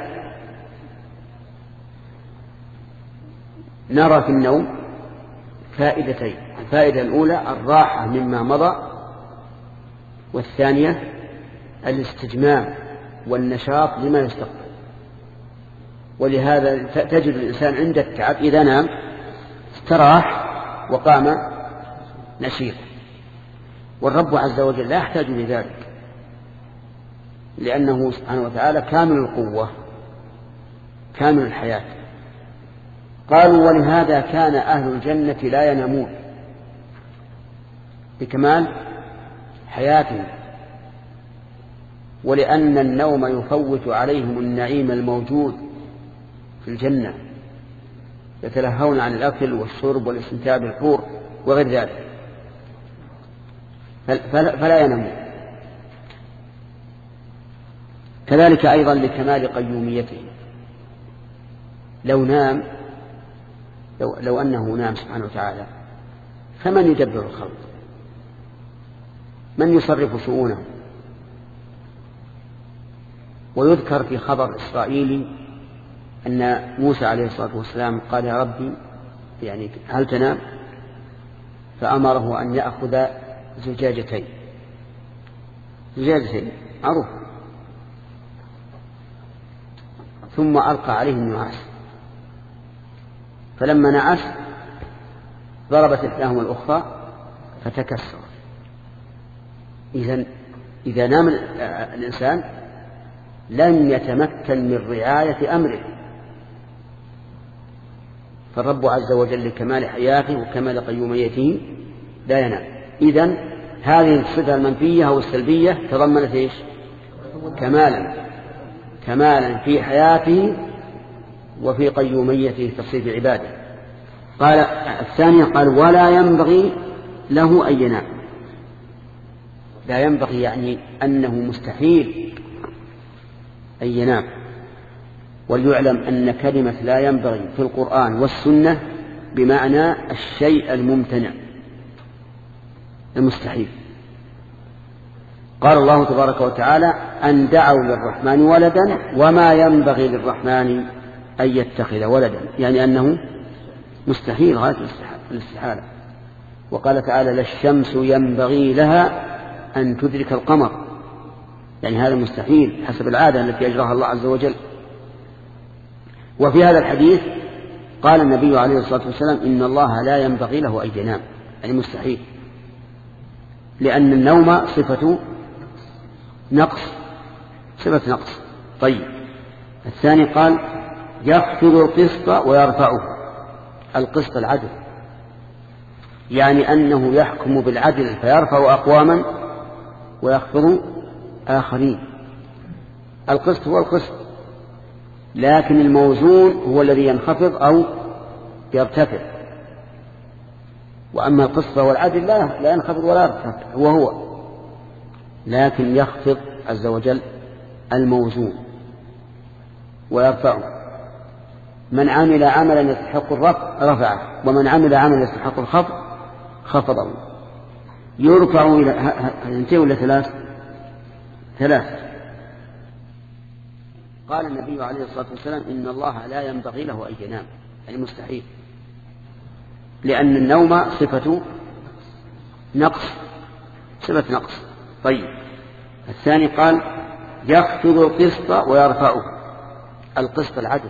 نرى في النوم فائدتين: الفائدة الأولى الراحة مما مضى، والثانية الاستجمام والنشاط لما يستقبل. ولهذا تجد الإنسان عند التعب إذا نام استراح وقام نشيط، والرب عز وجل لا يحتاج لذلك، لأنه سبحانه وتعالى كامل القوة كامل الحياة. قالوا ولهذا كان أهل الجنة لا ينامون بكمال حياتهم، ولأن النوم يفوت عليهم النعيم الموجود في الجنة، يتلهون عن الأكل والشرب والاستمتاع بالحور وغير ذلك، فلا ينامون. كذلك أيضا لكمال قيوميته. لو نام لو, لو أنه نام سبحانه وتعالى فمن يدبر الخلق؟ من يصرف شؤونه؟ ويذكر في خبر إسرائيلي أن موسى عليه الصلاة والسلام قال يا ربي يعني هل تنام؟ فأمره أن يأخذ زجاجتين زجاجتين معروف، ثم ألقى عليه النعاس، فلما نعس ضربت إحداهما الأخرى فتكسر. إذن إذا نام الإنسان لن يتمكن من رعاية أمره، فالرب عز وجل لكمال حياته وكمال قيوميته لا ينام. إذن هذه الصفة المنفية أو السلبية تضمنت إيش؟ كمالا كمالا في حياته وفي قيوميته تصريف عباده. قال الثانية قال ولا ينبغي له أن ينام. لا ينبغي يعني أنه مستحيل أن ينام. وليعلم أن كلمة لا ينبغي في القرآن والسنة بمعنى الشيء الممتنع المستحيل. قال الله تبارك وتعالى أن دعوا للرحمن ولدا وما ينبغي للرحمن أن يتخذ ولدا، يعني أنه مستحيل غاية الاستحالة. وقال تعالى لا الشمس ينبغي لها أن تدرك القمر، يعني هذا مستحيل حسب العادة التي أجراها الله عز وجل. وفي هذا الحديث قال النبي عليه الصلاة والسلام إن الله لا ينبغي له أن ينام، يعني مستحيل، لأن النوم صفة نقص، صفة نقص. طيب الثاني قال يخفض القسط ويرفعه. القسط العدل، يعني أنه يحكم بالعدل فيرفع أقواما ويخفض آخرين. القسط هو القسط، لكن الموزون هو الذي ينخفض أو يرتفع. وأما القسط والعدل لا, لا ينخفض ولا يرتفع، هو هو، لكن يخفض عز وجل الموزون ويرفعه. من عمل عملا يستحق الرفع رفعه، ومن عمل عملا يستحق الخفض خفضه. يرفع إلى هنتين ولا ثلاث ثلاث قال النبي عليه الصلاة والسلام إن الله لا ينبغي له أن ينام، يعني مستحيل، لأن النوم صفة نقص، صفة نقص. طيب الثاني قال يخفض القسط ويرفعه. القسط العدل،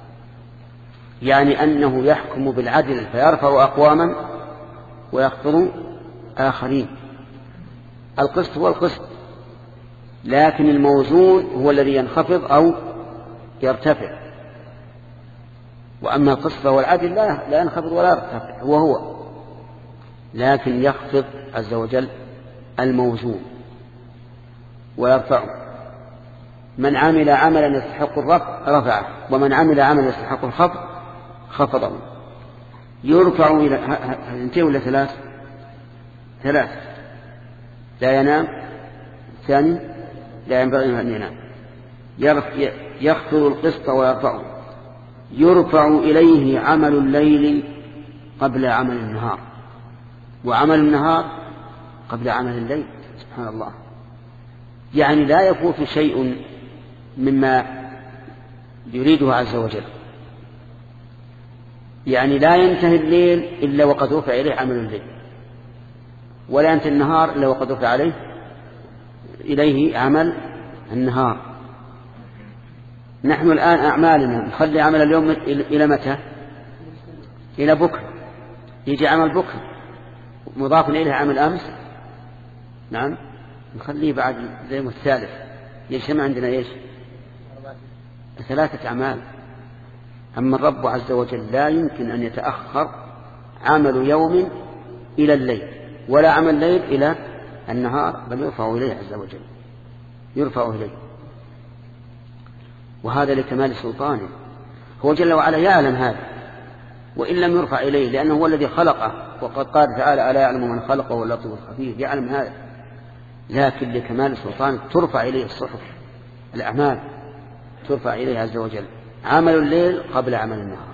يعني أنه يحكم بالعدل فيرفع أقواما ويخفض آخرين. القسط هو القسط، لكن الموزون هو الذي ينخفض أو يرتفع. وأما القسط والعدل لا, لا ينخفض ولا يرتفع، هو هو، لكن يخفض عز وجل الموزون ويرفعه. من عمل عملا يستحق الرفع رفعه، ومن عمل عملا يستحق الخفض خفضه. يرفع إلى هنتين ولا ثلاث ثلاث لا ينام. الثاني لا ينبغي أن ينام. يخفض القسط ويرفعه. يرفع إليه عمل الليل قبل عمل النهار، وعمل النهار قبل عمل الليل. سبحان الله، يعني لا يفوت شيء مما يريده عز وجل. يعني لا ينتهي الليل إلا وقد رفع إليه عمل الليل، ولا ينتهي النهار إلا وقد رفع عليه إليه عمل النهار. نحن الآن أعمالنا نخلي عمل اليوم إلى متى؟ إلى بكرة. يجي عمل بكرة مضاف إليه عمل أمس، نعم، نخليه بعد اليوم الثالث. يجمع عندنا إيش؟ ثلاثة أعمال. أما الرب عز وجل لا يمكن أن يتأخر عمل يوم إلى الليل، ولا عمل الليل إلى النهار، بل يرفع إليه عز وجل، يرفع إليه. وهذا لكمال سلطانه، هو جل وعلا يعلم هذا، وإن لم يرفع إليه لأنه هو الذي خلقه. وقد قال تعالى ألا يعلم من خلقه واللطيف الخبير، يعلم هذا، لكن لكمال سلطانه ترفع إليه الصحف، الأعمال ترفع إليه عز وجل. عمل الليل قبل عمل النهار.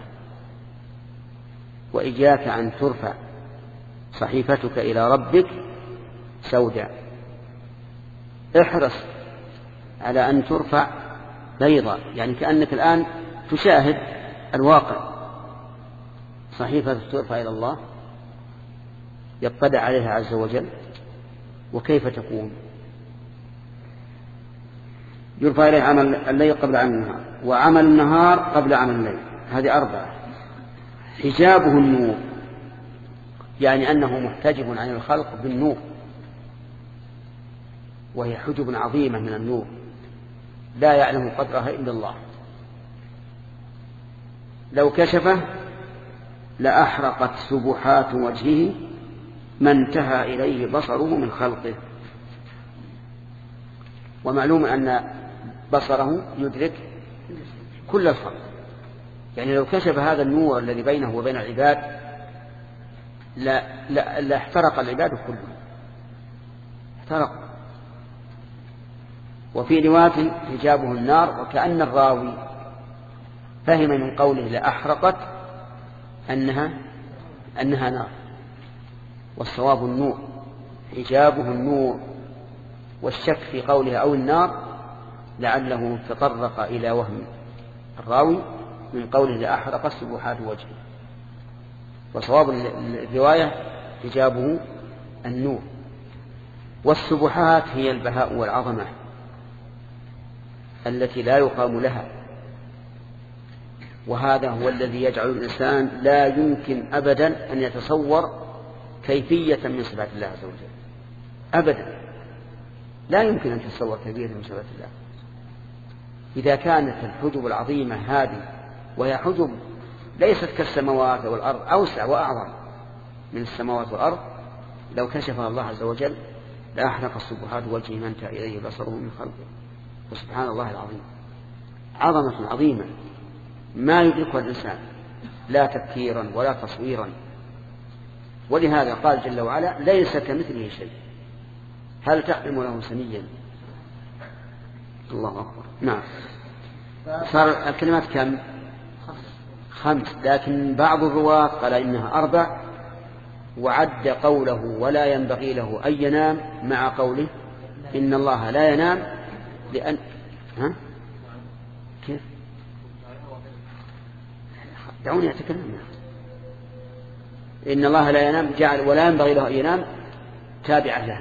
وإياك أن ترفع صحيفتك إلى ربك سوداء، احرص على أن ترفع بيضاء، يعني كأنك الآن تشاهد الواقع. صحيفة ترفع إلى الله يطلع عليها عز وجل، وكيف تكون؟ يرفع إليه عمل الليل قبل عمل النهار، وعمل النهار قبل عمل الليل. هذه أربعة. حجابه النور، يعني أنه محتجب عن الخلق بالنور، وهي حجب عظيمة من النور لا يعلم قدرها إلا الله. لو كشفه لأحرقت سبحات وجهه ما انتهى إليه بصره من خلقه. ومعلوم أن بصره يدرك كل الخلق، يعني لو كشف هذا النور الذي بينه وبين العباد لا لا لا احترق العباد كلهم، احترق. وفي رواية حجابه النار، وكأن الراوي فهم من قوله لأحرقت أنها أنها نار، والصواب النور، حجابه النور. والشك في قوله أو النار لعله تطرق إلى وهم الراوي من قوله لأحرقت سبحات وجهه، وصواب الرواية حجابه النور. والسبحات هي البهاء والعظمة التي لا يقام لها، وهذا هو الذي يجعل الإنسان لا يمكن أبدا أن يتصور كيفية من صفات الله عز وجل أبدا، لا يمكن أن تتصور كيفية من صفات الله. إذا كانت الحجب العظيمة هذه، وهي حجب ليست كالسماوات والأرض، أوسع وأعظم من السماوات والأرض، لو كشفها الله عز وجل لأحرق السبحات وجهه من انتهى إليه بصره من خلقه. وسبحان الله العظيم، عظمة عظيمة ما يدركها الإنسان لا تفكيرا ولا تصويرا. ولهذا قال جل وعلا ليس كمثله شيء هل تعلم له سميا. الله أكبر. نعم. صار الكلمات كم؟ خمس، لكن بعض الرواة قال إنها أربع، وعد قوله ولا ينبغي له أن ينام مع قوله إن الله لا ينام، لأن ها؟ كيف؟ دعوني أتكلم. إن الله لا ينام جعل ولا ينبغي له أن ينام تابعة له،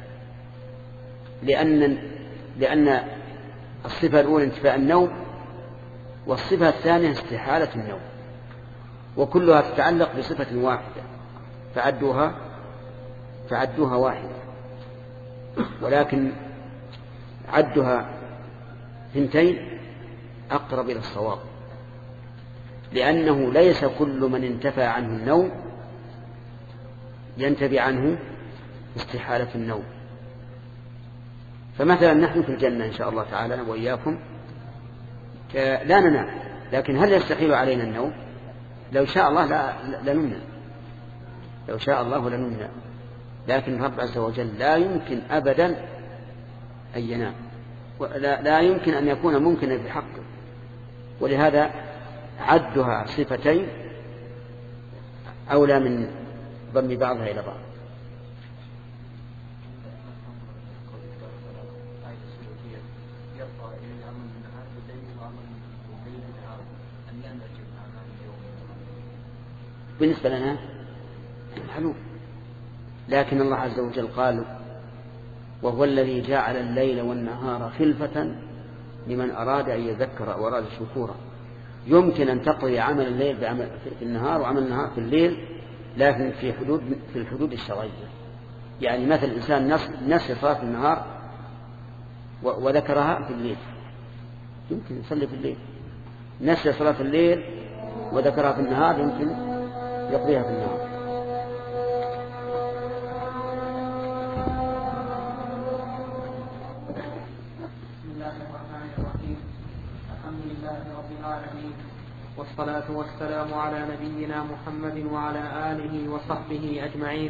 لأن لأن الصفة الأولى انتفاء النوم، والصفة الثانية استحالة النوم، وكلها تتعلق بصفة واحدة فعدوها فعدوها واحدة، ولكن عدها ثنتين أقرب إلى الصواب، لأنه ليس كل من انتفى عنه النوم ينتفي عنه استحالة النوم. فمثلا نحن في الجنة إن شاء الله تعالى وإياكم لا ننام، لكن هل يستحيل علينا النوم؟ لو شاء الله لا لنمنا، لو شاء الله لنمنا، لكن رب عز وجل لا يمكن أبدا أن ينام، لا, لا يمكن أن يكون ممكنا في حقه، ولهذا عدها صفتين أولى من ضم بعضها إلى بعض. بالنسبة لنا حلو، لكن الله عز وجل قال وهو الذي جعل الليل والنهار خلفة لمن أراد أن يذكر أو أراد شكورا. يمكن أن تقضي عمل الليل بعمل في النهار وعمل النهار في الليل، لكن في حدود في الحدود الشرعية. يعني مثل الإنسان نسي صلاة النهار وذكرها في الليل، يمكن يصلي في الليل. نسي صلاة الليل وذكرها في النهار، يمكن يقضيها في النهار. بسم الله الرحمن الرحيم. الحمد لله رب العالمين، والصلاة والسلام على نبينا محمد وعلى آله وصحبه أجمعين.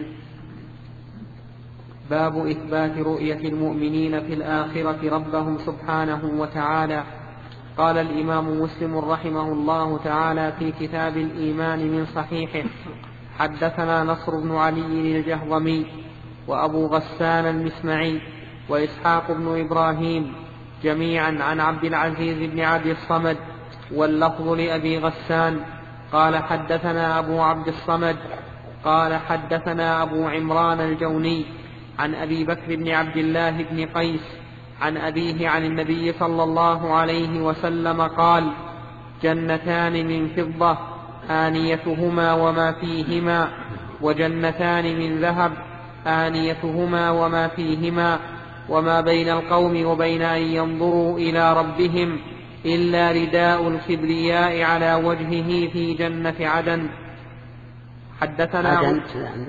باب إثبات رؤية المؤمنين في الآخرة ربهم سبحانه وتعالى. قال الإمام مسلم رحمه الله تعالى في كتاب الإيمان من صحيحه: حدثنا نصر بن علي الجهضمي وأبو غسان المسمعي وإسحاق بن إبراهيم جميعا عن عبد العزيز بن عبد الصمد، واللفظ لأبي غسان قال حدثنا أبو عبد الصمد قال حدثنا أبو عمران الجوني عن أبي بكر بن عبد الله بن قيس عن أبيه عن النبي صلى الله عليه وسلم قال: جنتان من فضة آنيتهما وما فيهما، وجنتان من ذهب آنيتهما وما فيهما، وما بين القوم وبين أن ينظروا إلى ربهم إلا رداء الكبرياء على وجهه في جنة عدن. حدثنا عدن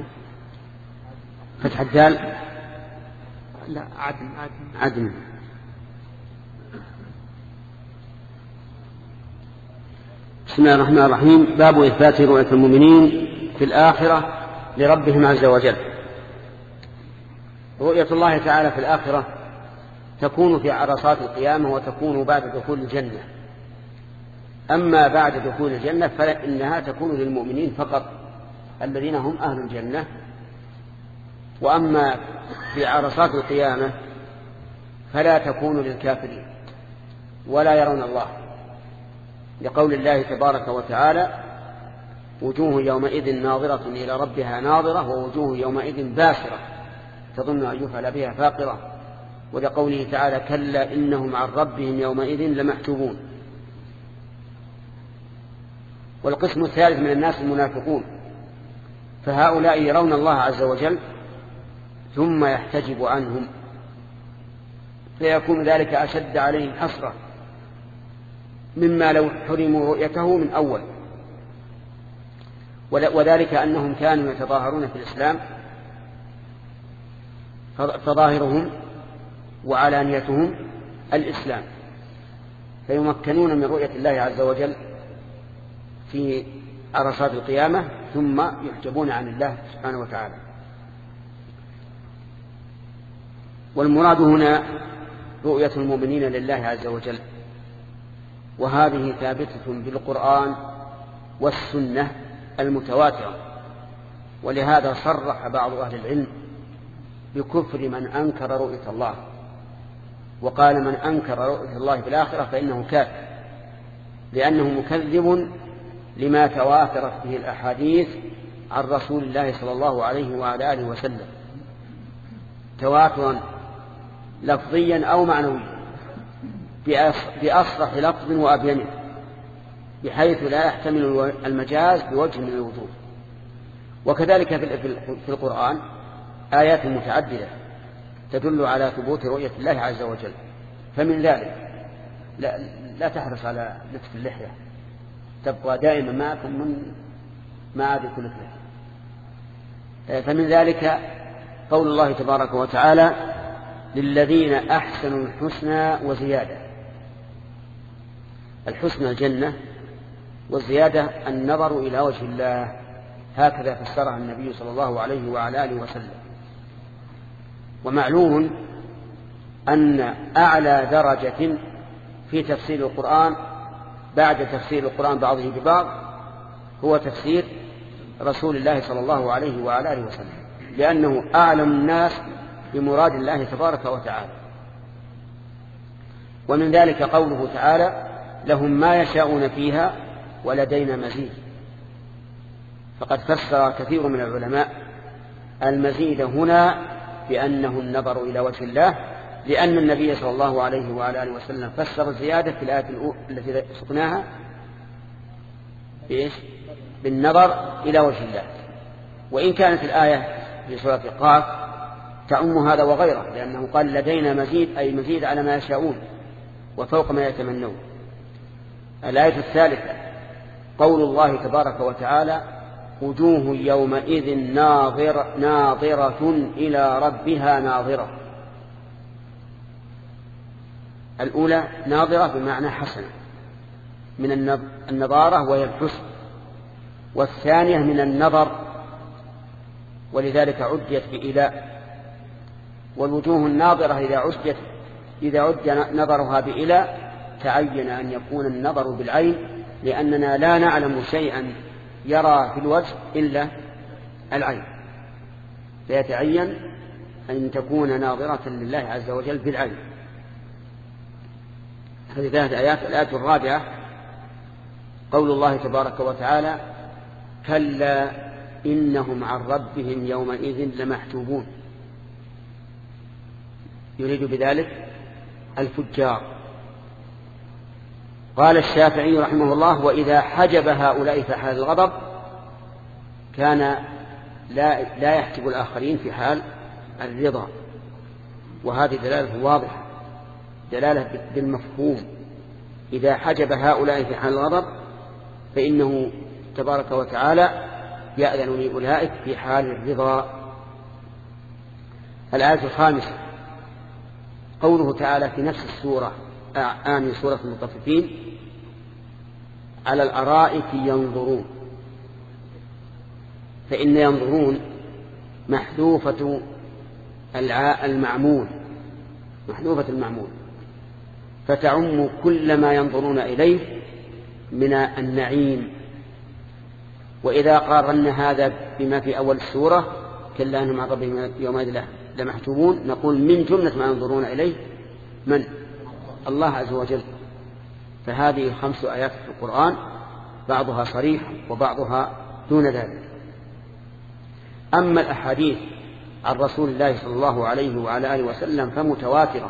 فتح الدال لا عدن عدن, عدن. بسم الله الرحمن الرحيم. باب إثبات رؤية المؤمنين في الآخرة لربهم عز وجل. رؤية الله تعالى في الآخرة تكون في عرصات القيامة وتكون بعد دخول الجنة. أما بعد دخول الجنة فإنها تكون للمؤمنين فقط الذين هم أهل الجنة. وأما في عرصات القيامة فلا تكون للكافرين ولا يرون الله، لقول الله تبارك وتعالى: وجوه يومئذ ناظرة إلى ربها ناظرة ووجوه يومئذ باسرة تظن أن يفعل بها فاقرة، ولقوله تعالى: كلا إنهم عن ربهم يومئذ لمحجوبون. والقسم الثالث من الناس المنافقون، فهؤلاء يرون الله عز وجل ثم يحتجب عنهم، فيكون ذلك أشد عليهم حسرة مما لو حرموا رؤيته من أول. وذلك أنهم كانوا يتظاهرون في الإسلام، فظاهرهم وعلانيتهم الإسلام، فيمكنون من رؤية الله عز وجل في عرصات القيامة ثم يحجبون عن الله سبحانه وتعالى. والمراد هنا رؤية المؤمنين لله عز وجل، وهذه ثابتة بالقرآن والسنة المتواترة. ولهذا صرح بعض أهل العلم بكفر من أنكر رؤية الله، وقال: من أنكر رؤية الله في الآخرة فإنه كافر، لأنه مكذب لما تواترت به الأحاديث عن رسول الله صلى الله عليه وعلى آله وسلم تواترا لفظيا أو معنويا بأصرح لفظ وأبينه، بحيث لا يحتمل المجاز بوجه من الوجوه. وكذلك في القرآن آيات متعددة تدل على ثبوت رؤية الله عز وجل. فمن ذلك لا, لا تحرص على لطف اللحية، تبقى دائما معكم من ما عاد كل لحية. فمن ذلك قول الله تبارك وتعالى: للذين أحسنوا الحسنى وزيادة. الحسنى الجنة، والزيادة النظر إلى وجه الله، هكذا فسرها النبي صلى الله عليه وعلى آله وسلم. ومعلوم أن أعلى درجة في تفسير القرآن بعد تفسير القرآن بعضه ببعض هو تفسير رسول الله صلى الله عليه وعلى آله وسلم، لأنه أعلم الناس بمراد الله تبارك وتعالى. ومن ذلك قوله تعالى: لهم ما يشاءون فيها ولدينا مزيد. فقد فسر كثير من العلماء المزيد هنا بأنه النظر إلى وجه الله، لأن النبي صلى الله عليه وعلى آله وسلم فسر الزيادة في الآية التي سقناها بإيش؟ بالنظر إلى وجه الله. وإن كانت الآية في سورة قاف تعم هذا وغيره، لأنه قال: لدينا مزيد، أي مزيد على ما يشاءون وفوق ما يتمنون. الآية الثالثة قول الله تبارك وتعالى: وجوه يومئذ ناظر ناظرة إلى ربها ناظرة. الأولى ناظرة بمعنى حسنة من النظارة وهي الحسن، والثانية من النظر، ولذلك عدت بإلاء. والوجوه الناظرة إذا عدت إذا عد نظرها بإلاء تعين أن يكون النظر بالعين، لأننا لا نعلم شيئا يرى في الوجه إلا العين، فيتعين أن تكون ناظرة لله عز وجل بالعين. هذه ثلاث آيات. الآية الرابعة قول الله تبارك وتعالى: كلا إنهم عن ربهم يومئذ لمحجوبون. يريد بذلك الفجار. قال الشافعي رحمه الله: وإذا حجب هؤلاء في حال الغضب كان لا, لا يحجب الآخرين في حال الرضا. وهذه دلالة واضحة، دلالة بالمفهوم. إذا حجب هؤلاء في حال الغضب فإنه تبارك وتعالى يأذن لأولئك في حال الرضا. الآية الخامسة قوله تعالى في نفس السورة آمن سورة المطففين: على الأرائك ينظرون، فإن ينظرون محذوفة المعمول، محذوفة المعمول، فتعم كل ما ينظرون إليه من النعيم. وإذا قارن هذا بما في أول السورة كلا أنهم عن ربهم يومئذ لمحجوبون، نقول من جملة ما ينظرون إليه من؟ الله عز وجل. فهذه خمس آيات في القرآن، بعضها صريح وبعضها دون ذلك. أما الأحاديث عن رسول الله صلى الله عليه وعلى آله وسلم فمتواترة،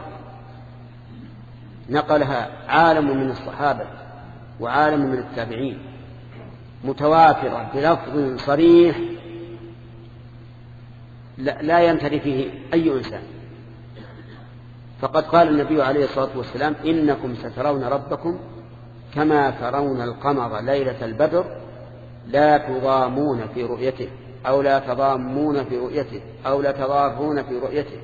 نقلها عالم من الصحابة وعالم من التابعين، متواترة بلفظ صريح لا ينتري فيه أي إنسان. فقد قال النبي عليه الصلاة والسلام: إنكم سترون ربكم كما ترون القمر ليلة البدر لا تضامون في رؤيته أو لا تضامون في رؤيته أو لا تضارون في رؤيته.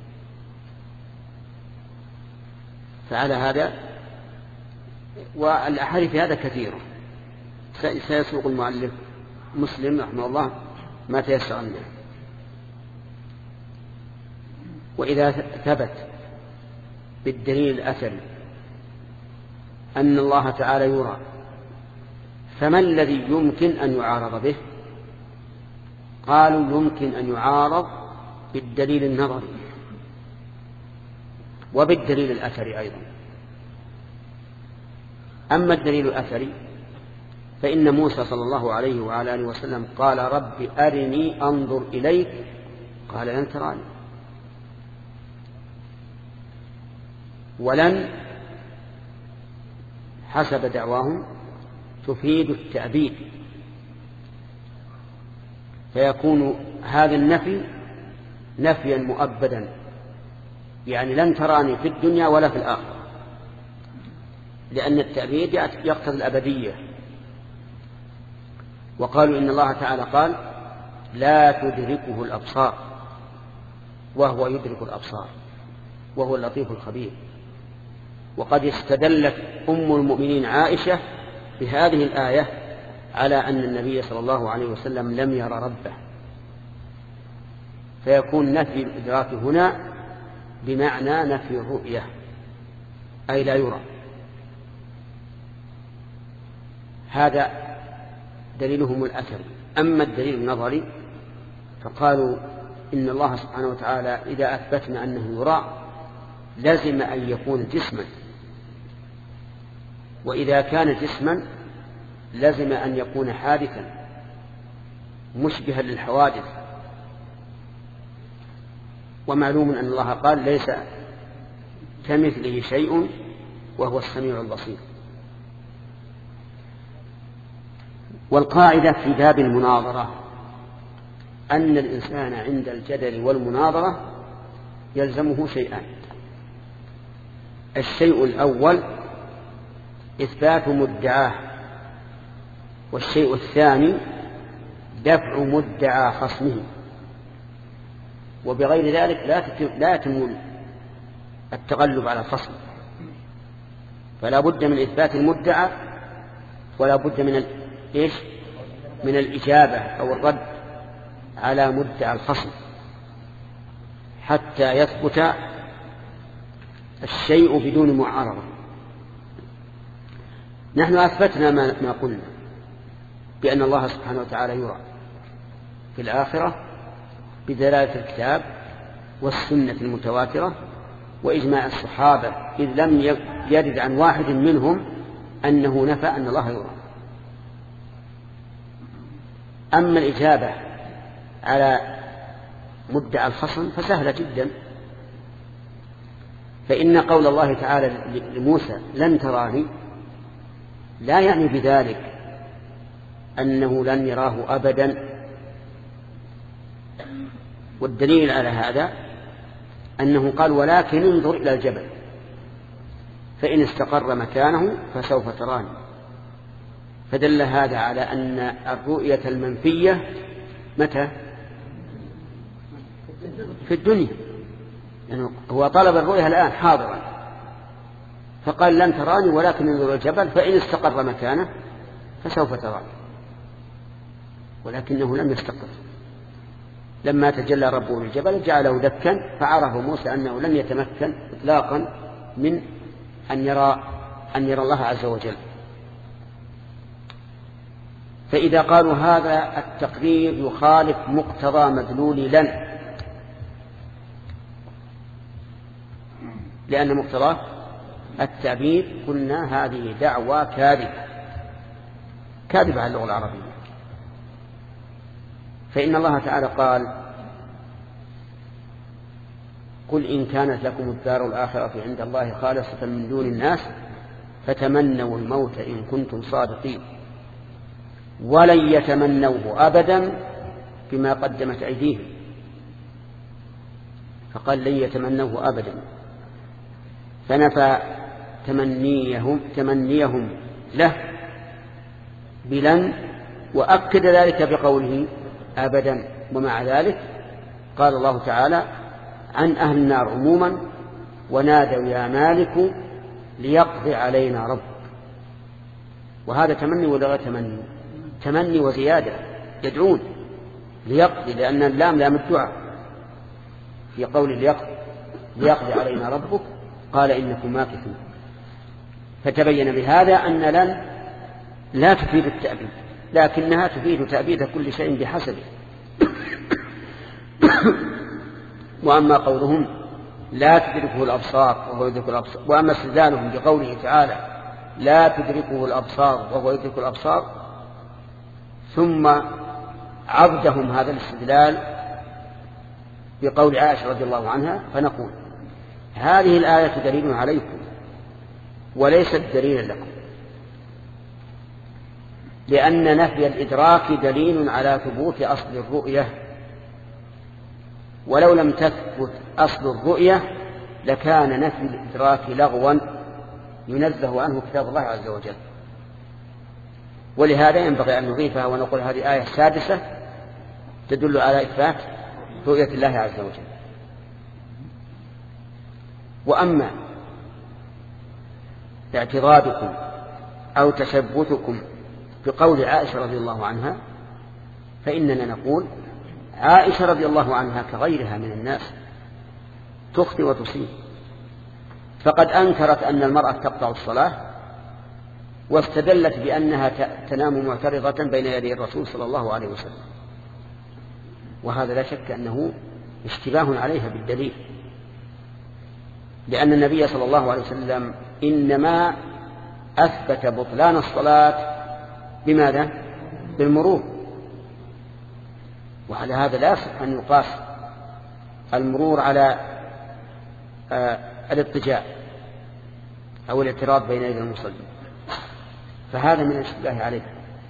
فعلى هذا، والأحاديث في هذا كثيرة، سيسوق المؤلف مسلم رحمه الله ما تيسر منه. وإذا ثبت بالدليل الأثري أن الله تعالى يرى، فما الذي يمكن أن يعارض به؟ قالوا يمكن أن يعارض بالدليل النظري وبالدليل الأثري أيضا. أما الدليل الأثري فإن موسى صلى الله عليه وعلى آله وسلم قال: رب أرني أنظر إليك، قال: لن تراني. ولن حسب دعواهم تفيد التأبيد، فيكون هذا النفي نفيا مؤبدا، يعني لن تراني في الدنيا ولا في الآخرة، لأن التأبيد يقتضي الأبدية. وقالوا إن الله تعالى قال: لا تدركه الأبصار وهو يدرك الأبصار وهو اللطيف الخبير. وقد استدلت أم المؤمنين عائشة بهذه الآية على أن النبي صلى الله عليه وسلم لم يرى ربه، فيكون نفي الإدراك هنا بمعنى نفي الرؤية، أي لا يرى. هذا دليلهم الأثري. أما الدليل النظري فقالوا إن الله سبحانه وتعالى إذا أثبتنا أنه يرى لازم أن يكون جسما، وإذا كان جسما لازم أن يكون حادثا مشبها للحوادث. ومعلوم أن الله قال: ليس كمثله شيء وهو السميع البصير. والقاعدة في باب المناظرة أن الإنسان عند الجدل والمناظرة يلزمه شيئان: الشيء الأول إثبات مدعاه، والشيء الثاني دفع مدعى خصمه. وبغير ذلك لا يتم التغلب على الخصم، فلا بد من إثبات المدعى ولا بد من إيش؟ من الإجابة أو الرد على مدعى الخصم حتى يثبت الشيء بدون معارضة. نحن أثبتنا ما قلنا بأن الله سبحانه وتعالى يرى في الآخرة بدلالة الكتاب والسنة المتواترة وإجماع الصحابة، إذ لم يرد عن واحد منهم أنه نفى أن الله يرى. أما الإجابة على مدعى الخصم فسهلة جدا، فإن قول الله تعالى لموسى لن تراني لا يعني بذلك أنه لن يراه أبدا. والدليل على هذا أنه قال: ولكن انظر إلى الجبل فإن استقر مكانه فسوف تراني. فدل هذا على أن الرؤية المنفية متى؟ في الدنيا، يعني هو طلب الرؤية الآن حاضرا، فقال: لن تراني ولكن انظر إلى الجبل فإن استقر مكانه فسوف ترى، ولكنه لم يستقر. لما تجلى ربه للجبل جعله دكا، فعرف موسى أنه لم يتمكن إطلاقا من أن يرى أن يرى الله عز وجل. فإذا قالوا هذا التقرير يخالف مقتضى مدلول لن، لأن مقتضى التعبير قلنا هذه دعوى كاذبة كاذبة على اللغة العربية. فإن الله تعالى قال: قل إن كانت لكم الدار الآخرة عند الله خالصة من دون الناس فتمنوا الموت إن كنتم صادقين ولن يتمنوه أبدا بما قدمت أيديهم. فقال لن يتمنوه أبدا، فنفى تمنيهم, تمنيهم له بلن، وأكد ذلك بقوله أبدا. ومع ذلك قال الله تعالى عن أهل النار عموما: ونادوا يا مالك ليقضي علينا رب. وهذا تمني ولا غير تمني؟ تمني وزيادة، يدعون ليقضي، لأن اللام لام الدعاء في قول ليقضي, ليقضي علينا ربك قال إنكم ماكثون. فتبين بهذا أن لن لا تفيد التأبيد، لكنها تفيد تأبيد كل شيء بحسبه. وأما قولهم لا تدركه الأبصار وهو يدرك الأبصار، وأما استدلالهم بقوله تعالى لا تدركه الأبصار وهو يدرك الأبصار، ثم عرضهم هذا الاستدلال بقول عائشة رضي الله عنها، فنقول هذه الآية دليل عليكم وليست دليلا لكم، لأن نفي الإدراك دليل على ثبوت أصل الرؤية، ولو لم تثبت أصل الرؤية لكان نفي الإدراك لغوا ينزه عنه كتاب الله عز وجل. ولهذا ينبغي أن نضيفها ونقول هذه الآية السادسة تدل على إثبات رؤية الله عز وجل. وأما اعتراضكم أو تشبثكم بقول عائشة رضي الله عنها، فإننا نقول عائشة رضي الله عنها كغيرها من الناس تخطئ وتصيب، فقد أنكرت أن المرأة تقطع الصلاة واستدلت بأنها تنام معترضة بين يدي الرسول صلى الله عليه وسلم، وهذا لا شك أنه اشتباه عليها بالدليل، لأن النبي صلى الله عليه وسلم إنما أثبت بطلان الصلاة بماذا؟ بالمرور. وعلى هذا لا يصح أن يقاس المرور على آه الاضطجاع أو الاعتراض بين يدي المصلي، فهذا من الاشتباه عليها.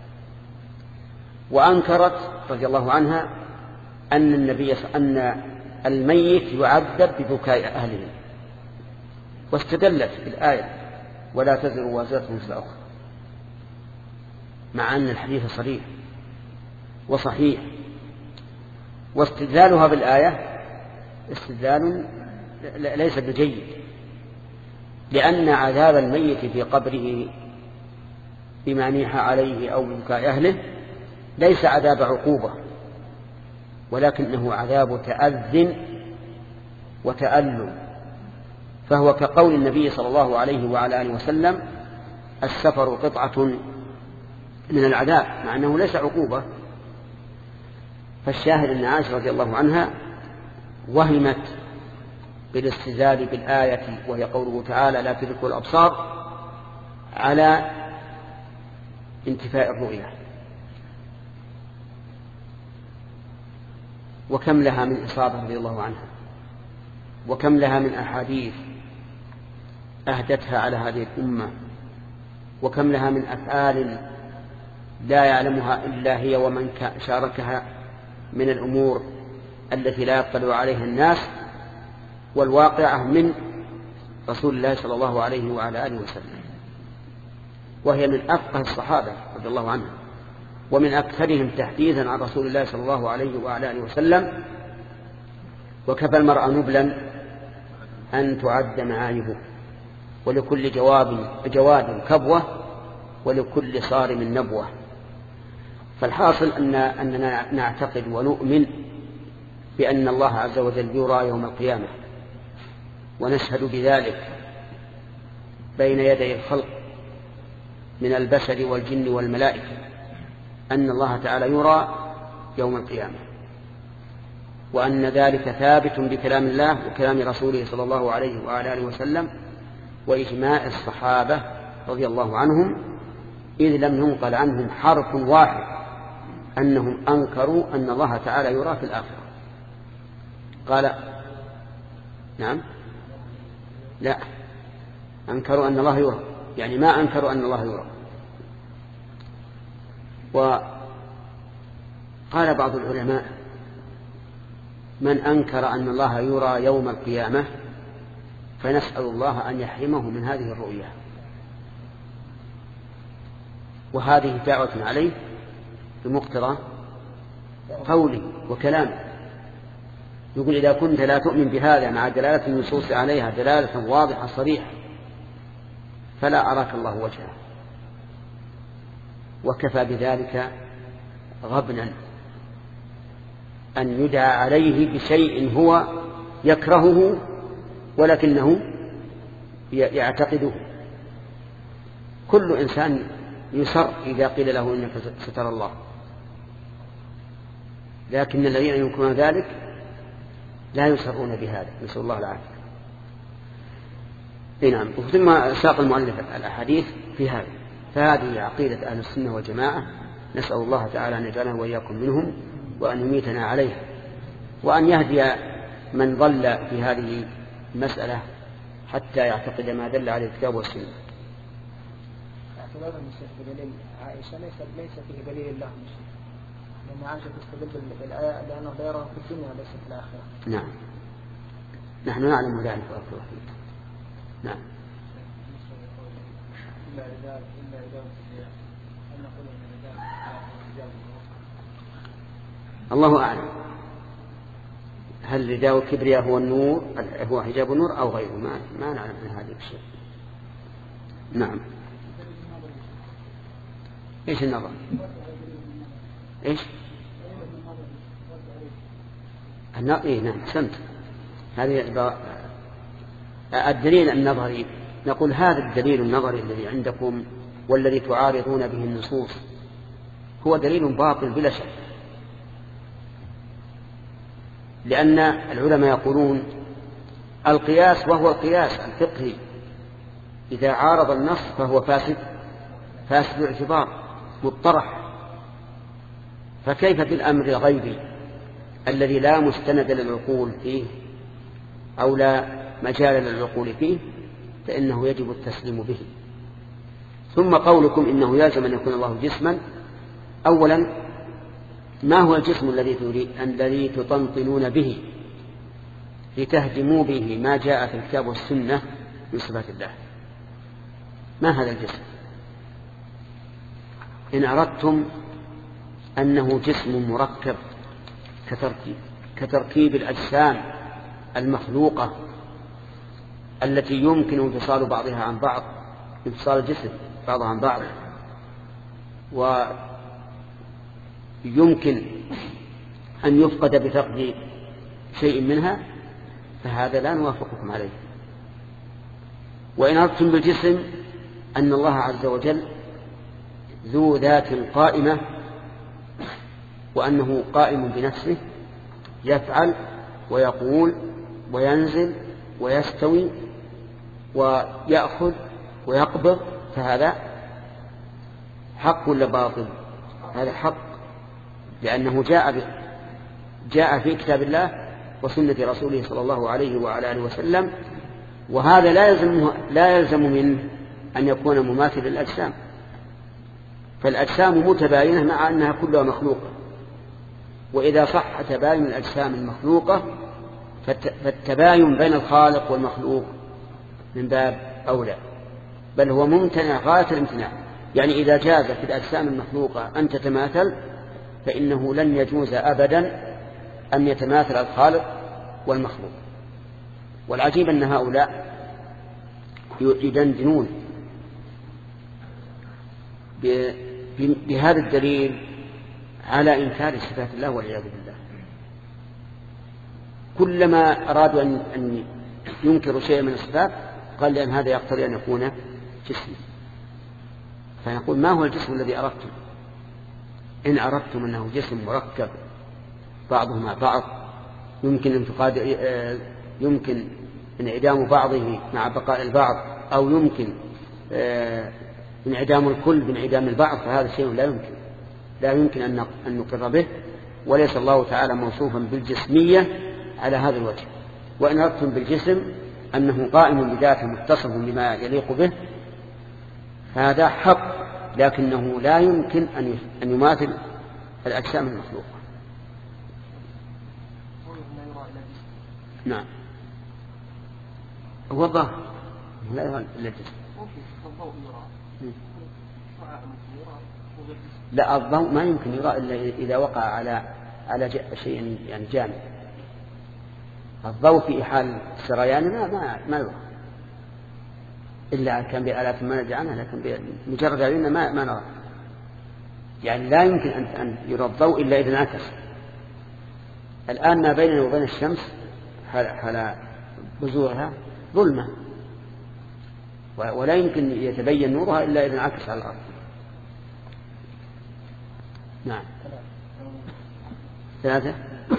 وأنكرت رضي الله عنها أن النبي أن الميت يعذب ببكاء أهله، واستدلت بالآية ولا تزر وازرة وزر أخرى، مع أن الحديث صريح وصحيح. واستدلالها بالآية استدلال ليس بجيد، لأن عذاب الميت في قبره بما نيح عليه أو ببكاء أهله ليس عذاب عقوبة، ولكنه عذاب تأذن وتألم، فهو كقول النبي صلى الله عليه وعلى آله وسلم السفر قطعة من العذاب، مع أنه ليس عقوبة. فالشاهد أن عائشة رضي الله عنها وهمت بالاستدلال بالآية وهي قوله تعالى لا تدركه الأبصار على انتفاء الرؤية. وكم لها من إصابة رضي الله عنها، وكم لها من أحاديث أهدتها على هذه الأمة، وكم لها من أفعال لا يعلمها إلا هي ومن شاركها من الأمور التي لا يطلع عليها الناس والواقعة من رسول الله صلى الله عليه وعلى آله وسلم، وهي من أفقه الصحابة رضي الله عنهم ومن أكثرهم تحديثا عن رسول الله صلى الله عليه وعلى آله وسلم. وكفى المرء نبلا أن تعد معايبه، ولكل جواب جواد كبوة ولكل صارم نبوة. فالحاصل أن أننا نعتقد ونؤمن بأن الله عز وجل يرى يوم القيامة، ونشهد بذلك بين يدي الخلق من البشر والجن والملائكة أن الله تعالى يرى يوم القيامة، وأن ذلك ثابت بكلام الله وكلام رسوله صلى الله عليه وعلى آله وسلم وإجماع الصحابة رضي الله عنهم، إذ لم ينقل عنهم حرف واحد أنهم أنكروا أن الله تعالى يرى في الآخرة. قال نعم لا، أنكروا أن الله يرى، يعني ما أنكروا أن الله يرى. وقال بعض العلماء من أنكر أن الله يرى يوم القيامة فنسأل الله أن يحرمه من هذه الرؤية، وهذه دعوة عليه بمقتضى قوله وكلامه. يقول إذا كنت لا تؤمن بهذا مع دلالة النصوص عليها دلالة واضحة صريحة فلا أراك الله وجهه، وكفى بذلك غبنا أن يدعى عليه بشيء هو يكرهه ولكنه يعتقده. كل إنسان يسر إذا قيل له إنك سترى الله، لكن الذين ينكرون ذلك لا يسرون بهذا، نسأل الله العافية. نعم. ثم ساق المؤلف الأحاديث في هذا، فهذه عقيدة أهل السنة والجماعة، نسأل الله تعالى أن يجعلنا وإياكم منهم وأن يميتنا عليها، وأن يهدي من ضل في هذه المسألة حتى يعتقد ما دل عليه الكتاب والسنة. اعتبار المسيح بدليل عائشة ليس ليس فيه دليل الله مسيح، لأن عائشة تستدل بالآية لأنه لا يراه في الدنيا وليس في الآخرة. نعم، نحن نعلم ذلك وأكثر فيه. نعم. إلا إذا إلا إذا أن نقول إن إذا الله أعلم، هل رداء الكبرياء هو النور هو حجاب النور أو غيره؟ ما ما نعلم من هذا الشيء. نعم. إيش النظر؟ إيش؟ النظر. إيه نعم سنت. هذه الدليل النظري، نقول هذا الدليل النظري الذي عندكم والذي تعارضون به النصوص هو دليل باطل بلا شك، لأن العلماء يقولون القياس وهو القياس الفقهي إذا عارض النص فهو فاسد فاسد الاعتبار مضطرح، فكيف بالأمر الغيبي الذي لا مستند للعقول فيه أو لا مجال للعقول فيه، فإنه يجب التسليم به. ثم قولكم إنه يلزم أن يكون الله جسما، أولا ما هو الجسم الذي الذي تطنطنون به لتهدموا به ما جاء في الكتاب والسنة من صفات الله؟ ما هذا الجسم؟ إن أردتم أنه جسم مركب كتركيب, كتركيب الأجسام المخلوقة التي يمكن انفصال بعضها عن بعض، انفصال الجسم بعضها عن بعض، ويمكن أن يفقد بفقد شيء منها، فهذا لا نوافقكم عليه. وإن أردتم بالجسم أن الله عز وجل ذو ذات قائمة وأنه قائم بنفسه يفعل ويقول وينزل ويستوي ويأخذ ويقبض، فهذا حق ولا باطل؟ هذا حق، لأنه جاء جاء في كتاب الله وسنة رسوله صلى الله عليه وعلى آله وسلم، وهذا لا يلزم لا يلزم منه أن يكون مماثل للأجسام، فالأجسام متباينة مع أنها كلها مخلوقة، وإذا صح تباين الأجسام المخلوقة فالتباين بين الخالق والمخلوق من باب أولى، بل هو ممتنع غاية الامتناع. يعني إذا جاز في الأجسام المخلوقة أن تتماثل فإنه لن يجوز أبدا أن يتماثل الخالق والمخلوق. والعجيب أن هؤلاء يدندنون بهذا الدليل على إنكار صفات الله والعياذ بالله. كلما أرادوا أن ينكروا شيئا من الصفات قال لأن هذا يقتضي أن يكون جسما، فيقول ما هو الجسم الذي أردتم؟ إن أردتم أنه جسم مركب بعضه مع بعض يمكن انتقاد يمكن انعدام بعضه مع بقاء البعض، أو يمكن انعدام الكل بانعدام البعض، فهذا شيء لا يمكن لا يمكن أن نقر به، وليس الله تعالى موصوفا بالجسمية على هذا الوجه. وإن أردتم بالجسم أنه قائم بذاته متصف بما يليق به هذا حق، لكنه لا يمكن أن يماثل الأجسام المخلوقة. نعم هو الظاهر لا يرى إلا الجسم. لا الضوء ما يمكن يرى إلا إذا وقع على على شيء يعني جامد. الضوء في حال السريان ما ما ما يرى إلا كان بآلات ما نرجع عنها، لكن بمجرد عيوننا ما ما نرى. يعني لا يمكن أن أن يرى الضوء إلا إذا انعكس. الآن ما بيننا وبين الشمس حال بزورها ظلمة، ولا يمكن يتبين نورها إلا إذا انعكس على الأرض. نعم ثلاثة.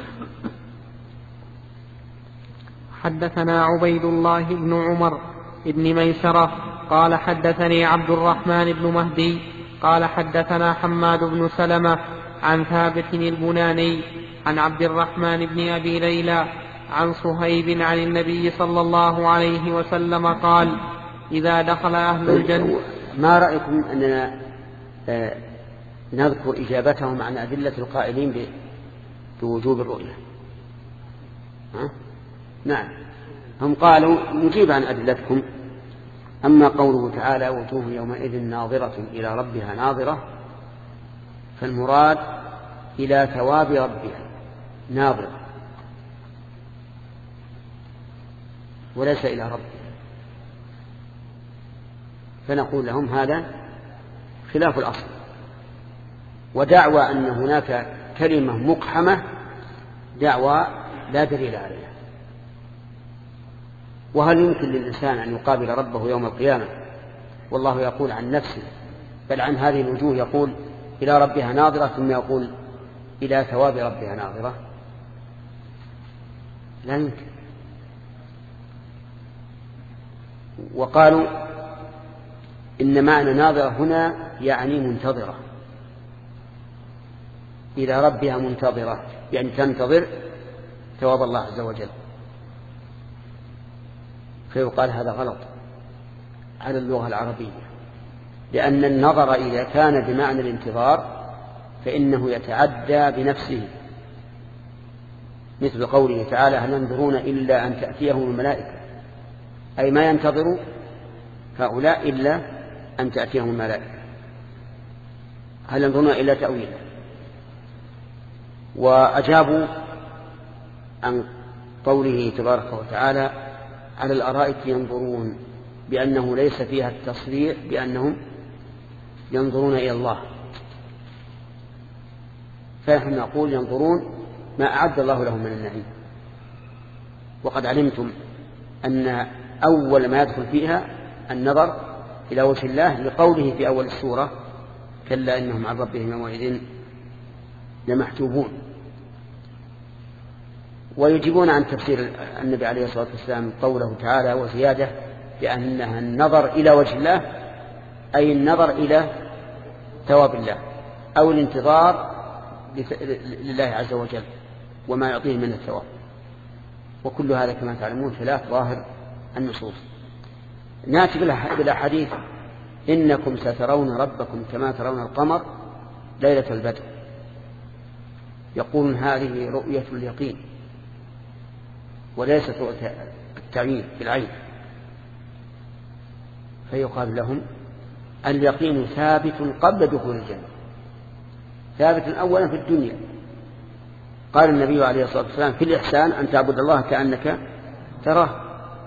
حدثنا عبيد الله بن عمر بن ميسرة قال حدثني عبد الرحمن بن مهدي قال حدثنا حماد بن سلمة عن ثابت البناني عن عبد الرحمن بن أبي ليلى عن صهيب عن النبي صلى الله عليه وسلم قال إذا دخل أهل الجنة. ما رأيكم أننا آه نذكر إجابتهم عن أدلة القائلين بوجوب الرؤية؟ ها؟ نعم هم قالوا نجيب عن أدلتكم. أما قوله تعالى وجوه يومئذ ناظرة إلى ربها ناظرة، فالمراد إلى ثواب ربها ناظرة وليس إلى ربها، فنقول لهم هذا خلاف الأصل. ودعوى أن هناك كلمة مقحمة دعوى لا دليل عليها. وهل يمكن للإنسان أن يقابل ربه يوم القيامة والله يقول عن نفسه بل عن هذه الوجوه يقول إلى ربها ناظرة ثم يقول إلى ثواب ربها ناظرة؟ لا يمكن. وقالوا إن معنى ناظرة هنا يعني منتظرة، إلى ربها منتظرة يعني تنتظر ثواب الله عز وجل. فيقال هذا غلط على اللغة العربية، لأن النظر إذا كان بمعنى الانتظار فإنه يتعدى بنفسه، مثل قوله تعالى هل ينظرون إلا أن تأتيهم الملائكة، أي ما ينتظروا هؤلاء إلا أن تأتيهم الملائكة، هل ينظرون إلا تأويله. وأجابوا عن قوله تبارك وتعالى على الأرائك ينظرون بأنه ليس فيها التصريح بأنهم ينظرون إلى الله، فنحن نقول ينظرون ما أعد الله لهم من النعيم. وقد علمتم أن أول ما يدخل فيها النظر إلى وجه الله لقوله في أول السورة كلا إنهم عن ربهم يومئذ لمحجوبون. ويجيبون عن تفسير النبي عليه الصلاة والسلام قوله تعالى وزيادة بأنها النظر إلى وجه الله أي النظر إلى ثواب الله أو الانتظار لله عز وجل وما يعطيه من الثواب. وكل هذا كما تعلمون خلاف ظاهر النصوص. نأتي بالأحاديث إنكم سترون ربكم كما ترون القمر ليلة البدر، يقولون هذه رؤية اليقين وليست رؤية التعيين بالعين. فيقال لهم اليقين ثابت قبل دخول الجنة، ثابت أولا في الدنيا. قال النبي عليه الصلاة والسلام في الإحسان أن تعبد الله كأنك تراه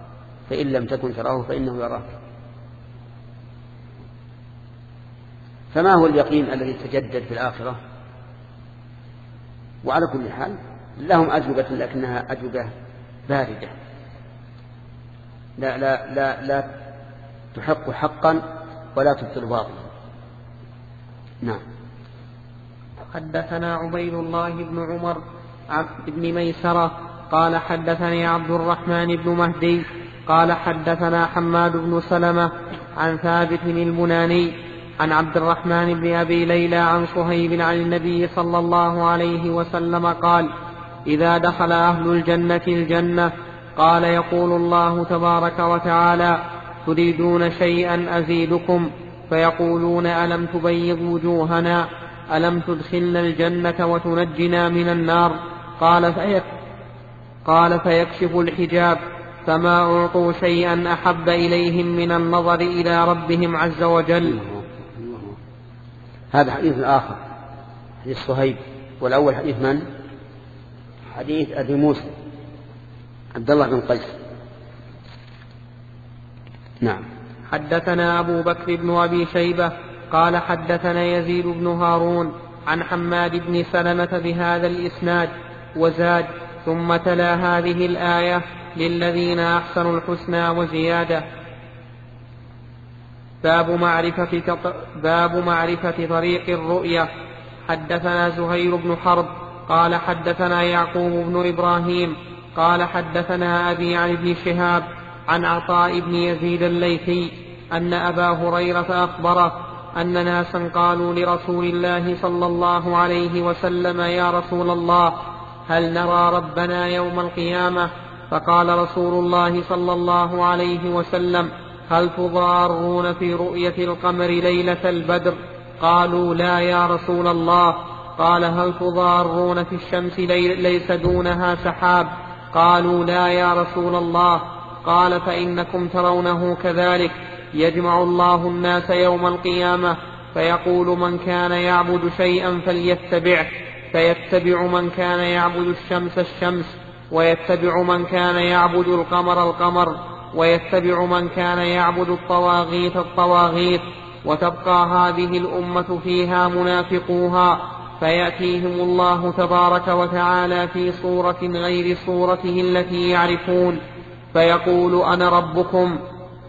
فإن لم تكن تراه فإنه يراك. فما هو اليقين الذي تجدد في الآخرة؟ وعلى كل حال لهم أجوبة لكنها أجوبة باردة لا, لا, لا, لا تحق حقا ولا تبطل باطلا. نعم. حدثنا عبيد الله بن عمر بن ميسرة قال حدثني عبد الرحمن بن مهدي قال حدثنا حماد بن سلمة عن ثابت البناني عن عبد الرحمن بن أبي ليلى عن صهيب عن النبي صلى الله عليه وسلم قال: إذا دخل أهل الجنة الجنة قال يقول الله تبارك وتعالى: تريدون شيئا أزيدكم؟ فيقولون: ألم تبيض وجوهنا؟ ألم تدخلنا الجنة وتنجنا من النار؟ قال فيك قال فيكشف الحجاب فما أعطوا شيئا أحب إليهم من النظر إلى ربهم عز وجل. هذا حديث آخر، حديث صهيب، والأول حديث من؟ حديث أبي موسى عبد الله بن قيس. نعم. حدثنا أبو بكر بن أبي شيبة قال حدثنا يزيد بن هارون عن حماد بن سلمة بهذا الإسناد وزاد: ثم تلا هذه الآية: للذين أحسنوا الحسنى وزيادة. باب معرفة, باب معرفة طريق الرؤية. حدثنا زهير بن حرب قال حدثنا يعقوب بن إبراهيم قال حدثنا أبي عن ابن شهاب عن عطاء بن يزيد الليثي أن أبا هريرة أخبره أن ناسا قالوا لرسول الله صلى الله عليه وسلم: يا رسول الله، هل نرى ربنا يوم القيامة؟ فقال رسول الله صلى الله عليه وسلم: هل تضارون في رؤية القمر ليلة البدر؟ قالوا: لا يا رسول الله. قال: هل تضارون في الشمس ليس دونها سحاب؟ قالوا: لا يا رسول الله. قال: فإنكم ترونه كذلك. يجمع الله الناس يوم القيامة فيقول: من كان يعبد شيئا فليتبعه، فيتبع من كان يعبد الشمس الشمس، ويتبع من كان يعبد القمر القمر، ويتبع من كان يعبد الطواغيت الطواغيت، وتبقى هذه الأمة فيها منافقوها، فيأتيهم الله تبارك وتعالى في صورة غير صورته التي يعرفون، فيقول: أنا ربكم،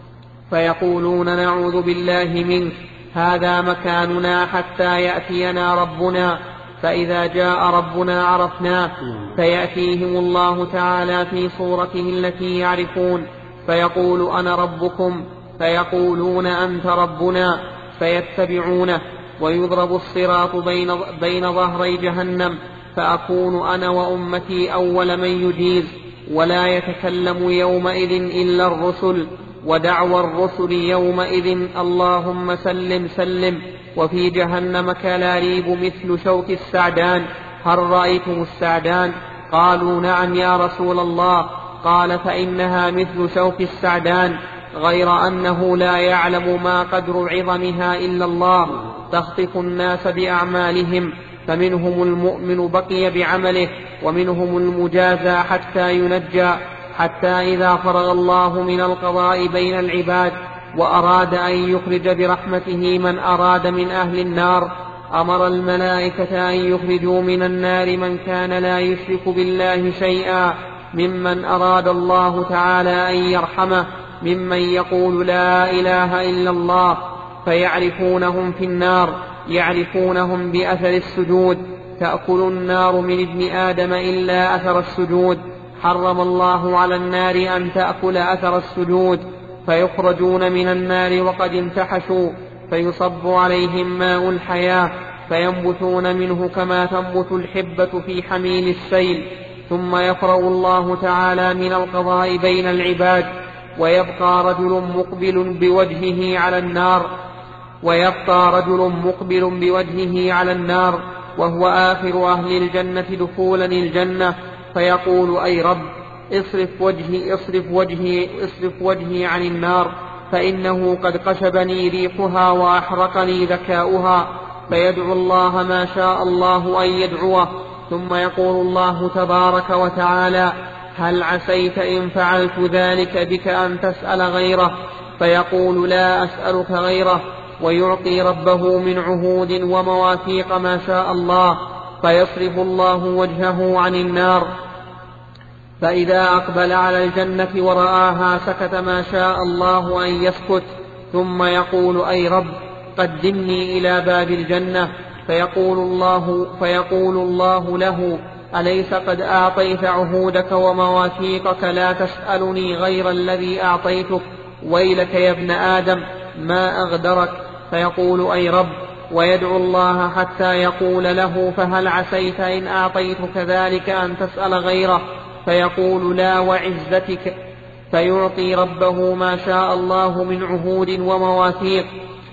فيقولون: نعوذ بالله منك، هذا مكاننا حتى يأتينا ربنا، فإذا جاء ربنا عرفناه، فيأتيهم الله تعالى في صورته التي يعرفون، فيقول: أنا ربكم، فيقولون: أنت ربنا، فيتبعونه، ويضرب الصراط بين, بين ظهري جهنم، فأكون أنا وأمتي أول من يجيز، ولا يتكلم يومئذ إلا الرسل، ودعوى الرسل يومئذ: اللهم سلم سلم. وفي جهنم كلاليب مثل شوك السعدان، هل رأيتم السعدان؟ قالوا: نعم يا رسول الله. قال: فإنها مثل شوك السعدان، غير أنه لا يعلم ما قدر عظمها إلا الله، تخطف الناس بأعمالهم، فمنهم المؤمن بقي بعمله، ومنهم المجازى حتى ينجى، حتى إذا فرغ الله من القضاء بين العباد وأراد أن يخرج برحمته من أراد من أهل النار، أمر الملائكة أن يخرجوا من النار من كان لا يشرك بالله شيئا، ممن أراد الله تعالى أن يرحمه، ممن يقول لا إله إلا الله، فيعرفونهم في النار، يعرفونهم بأثر السجود، تأكل النار من ابن آدم إلا أثر السجود، حرم الله على النار أن تأكل أثر السجود، فيخرجون من النار وقد انتحشوا، فيصب عليهم ماء الحياة، فينبتون منه كما تنبت الحبة في حميل السيل، ثم يفرغ الله تعالى من القضاء بين العباد، ويبقى رجل مقبل بوجهه على النار ويبقى رجل مقبل بوجهه على النار وهو آخر أهل الجنة دخولا الجنة، فيقول: أي رب، اصرف وجهي اصرف وجهي اصرف وجهي عن النار، فإنه قد قشبني ريحها وأحرقني ذكاؤها، فيدعو الله ما شاء الله أن يدعوه، ثم يقول الله تبارك وتعالى: هل عسيت إن فعلت ذلك بك أن تسأل غيره؟ فيقول: لا أسألك غيره، ويعطي ربه من عهود ومواثيق ما شاء الله، فيصرف الله وجهه عن النار. فإذا أقبل على الجنة ورآها سكت ما شاء الله أن يسكت، ثم يقول أي رب قدمني إلى باب الجنة، فيقول الله, فيقول الله له أليس قد أعطيت عهودك ومواثيقك لا تسألني غير الذي أعطيتك؟ ويلك يا ابن آدم ما أغدرك. فيقول أي رب، ويدعو الله حتى يقول له فهل عسيت إن أعطيتك ذلك أن تسأل غيره؟ فيقول لا وعزتك. فيعطي ربه ما شاء الله من عهود ومواثيق،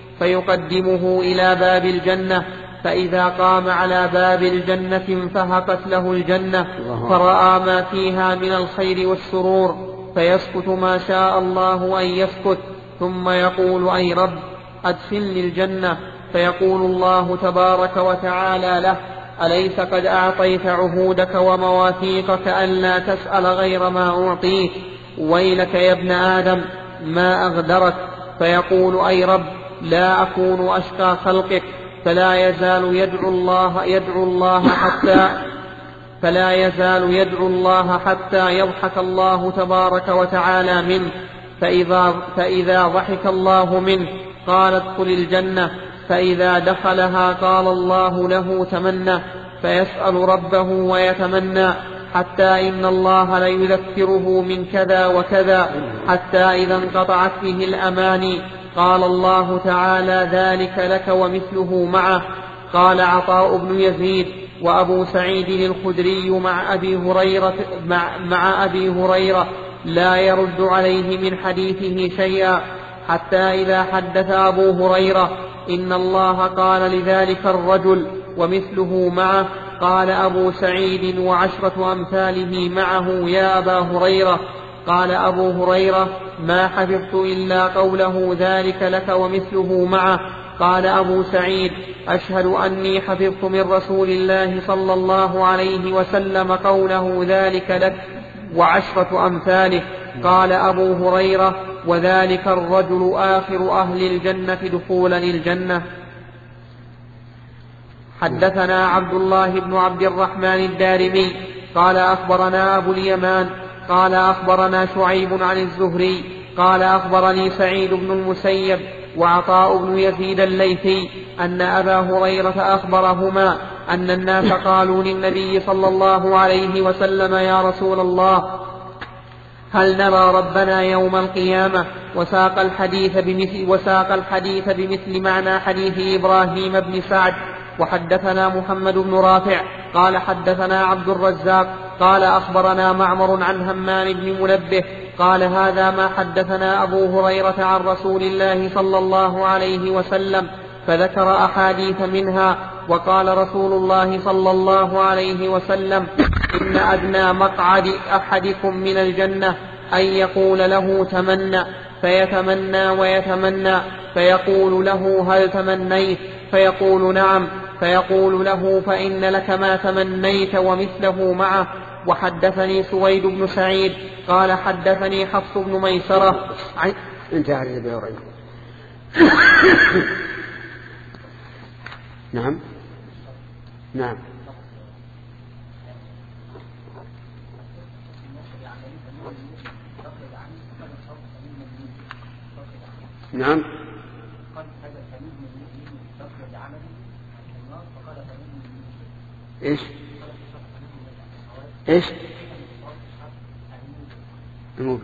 فيقدمه إلى باب الجنة، فإذا قام على باب الجنة انفهقت له الجنة، فرأى ما فيها من الخير والسرور، فيسكت ما شاء الله أن يسكت، ثم يقول أي رب أدخلني الجنة. فيقول الله تبارك وتعالى له أليس قد أعطيت عهودك ومواثيقك ألا تسأل غير ما أعطيك؟ ويلك يا ابن آدم ما أغدرك. فيقول أي رب لا أكون أشقى خلقك. فلا يزال يدعو الله يدعو الله حتى فلا يزال يدعو الله حتى يضحك الله تبارك وتعالى منه، فإذا, فإذا ضحك الله منه قال ادخل الجنة، فإذا دخلها قال الله له تمنى، فيسأل ربه ويتمنى حتى إن الله ليذكره من كذا وكذا، حتى إذا انقطعت به الأماني قال الله تعالى ذلك لك ومثله معه. قال عطاء بن يزيد وأبو سعيد الخدري مع أبي هريرة, مع, مع أبي هريرة لا يرد عليه من حديثه شيئا، حتى إذا حدث أبو هريرة إن الله قال لذلك الرجل ومثله معه، قال أبو سعيد وعشرة أمثاله معه يا أبا هريرة. قال أبو هريرة ما حفظت إلا قوله ذلك لك ومثله معه. قال أبو سعيد أشهد أني حفظت من رسول الله صلى الله عليه وسلم قوله ذلك لك وعشرة أمثاله. قال أبو هريرة وذلك الرجل آخر أهل الجنة دخولا الجنة. حدثنا عبد الله بن عبد الرحمن الدارمي قال أخبرنا أبو اليمان قال أخبرنا شعيب عن الزهري قال أخبرني سعيد بن المسيب وعطاء بن يزيد الليثي أن أبا هريرة أخبرهما أن الناس قالوا للنبي صلى الله عليه وسلم يا رسول الله هل نرى ربنا يوم القيامة؟ وساق الحديث بمثل, وساق الحديث بمثل معنى حديث إبراهيم بن سعد. وحدثنا محمد بن رافع قال حدثنا عبد الرزاق قال أخبرنا معمر عن همام بن منبه قال هذا ما حدثنا أبو هريرة عن رسول الله صلى الله عليه وسلم، فذكر أحاديث منها. وقال رسول الله صلى الله عليه وسلم إن أدنى مقعد أحدكم من الجنة أن يقول له تمنى، فيتمنى ويتمنى، فيقول له هل تمنيت؟ فيقول نعم، فيقول له فإن لك ما تمنيت ومثله معه. وحدثني سويد بن سعيد قال حدثني حفص بن ميسرة عن انتهى أبي هريرة. نعم نعم نعم ايش ايش نقول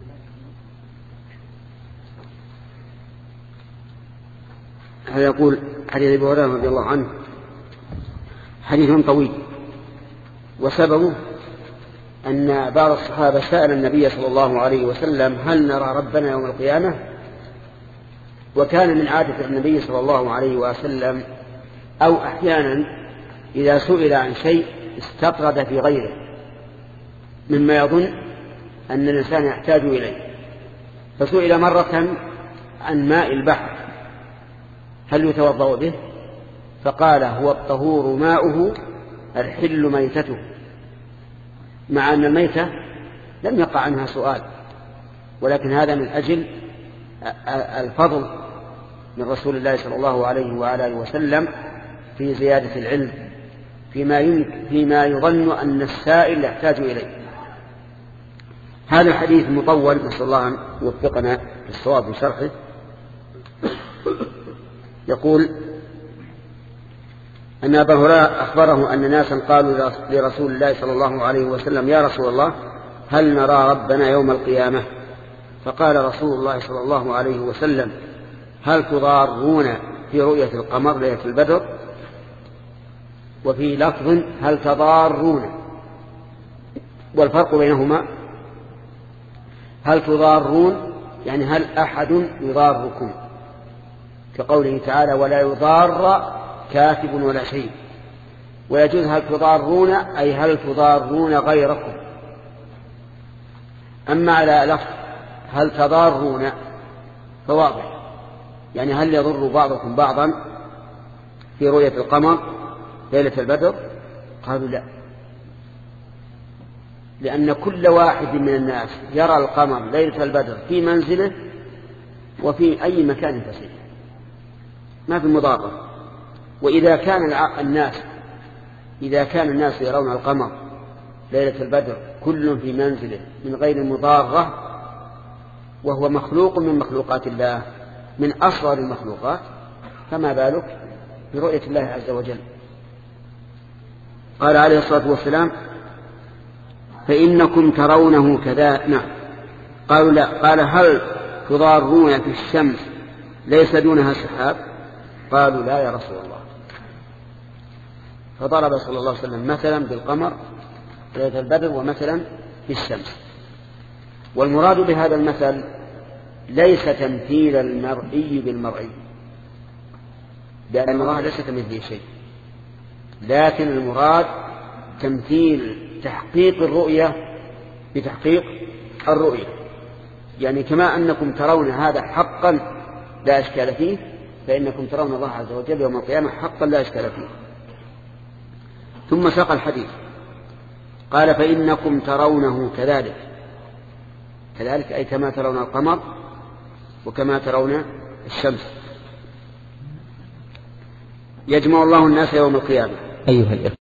هذا يقول حديث أبي هريرة رضي الله عنه حديث طويل، وسببه أن بعض الصحابة سأل النبي صلى الله عليه وسلم هل نرى ربنا يوم القيامة؟ وكان من عادة النبي صلى الله عليه وسلم أو أحيانا إذا سئل عن شيء استطرد في غيره مما يظن أن الإنسان يحتاج إليه، فسئل مرة عن ماء البحر هل يتوضأ به؟ فقال هو الطهور ماؤه الحل ميتته، مع أن الميتة لم يقع عنها سؤال، ولكن هذا من أجل الفضل من رسول الله صلى الله عليه وعلى آله وسلم في زيادة العلم فيما, فيما يظن أن السائل يحتاج إليه. هذا الحديث مطول، نسأل الله أن يوفقنا للصواب في شرحه. يقول أن أبا هريرة أخبره أن ناسا قالوا لرسول الله صلى الله عليه وسلم: يا رسول الله، هل نرى ربنا يوم القيامة؟ فقال رسول الله صلى الله عليه وسلم: هل تضارون في رؤية القمر ليلة البدر؟ وفي لفظ: هل تضارون؟ والفرق بينهما: هل تضارون يعني هل أحد يضاركم، كقوله تعالى: ولا يضار كاتب ولا شيء. ويجوز هل تضارون أي هل تضارون غيركم. أما على لفظ هل تضارون فواضح، يعني هل يضر بعضكم بعضا في رؤية القمر ليلة البدر؟ قالوا لا، لأن كل واحد من الناس يرى القمر ليلة البدر في منزله وفي أي مكان فسيح، ما في مضارة. وإذا كان الناس إذا كان الناس يرون القمر ليلة البدر كل في منزله من غير مضارة، وهو مخلوق من مخلوقات الله، من أصغر المخلوقات، فما بالك برؤية الله عز وجل. قال عليه الصلاة والسلام: فإنكم ترونه كذا. نعم. قالوا لا. قال: هل تضارون في الشمس ليس دونها سحاب؟ قالوا لا يا رسول الله. فضرب صلى الله عليه وسلم مثلا بالقمر ليلة البدر ومثلا بالشمس. والمراد بهذا المثل ليس تمثيل المرئي بالمرئي، لأن الله ليس كمثله شيء، لكن المراد تمثيل تحقيق الرؤية بتحقيق الرؤية. يعني كما أنكم ترون هذا حقا لا إشكال فيه، فإنكم ترون الله عز وجل يوم القيامة حقا لا إشكال فيه. ثم ساق الحديث قال: فإنكم ترونه كذلك. كذلك أي كما ترون القمر وكما ترون الشمس. يجمع الله الناس يوم القيامة. أيها الإخوة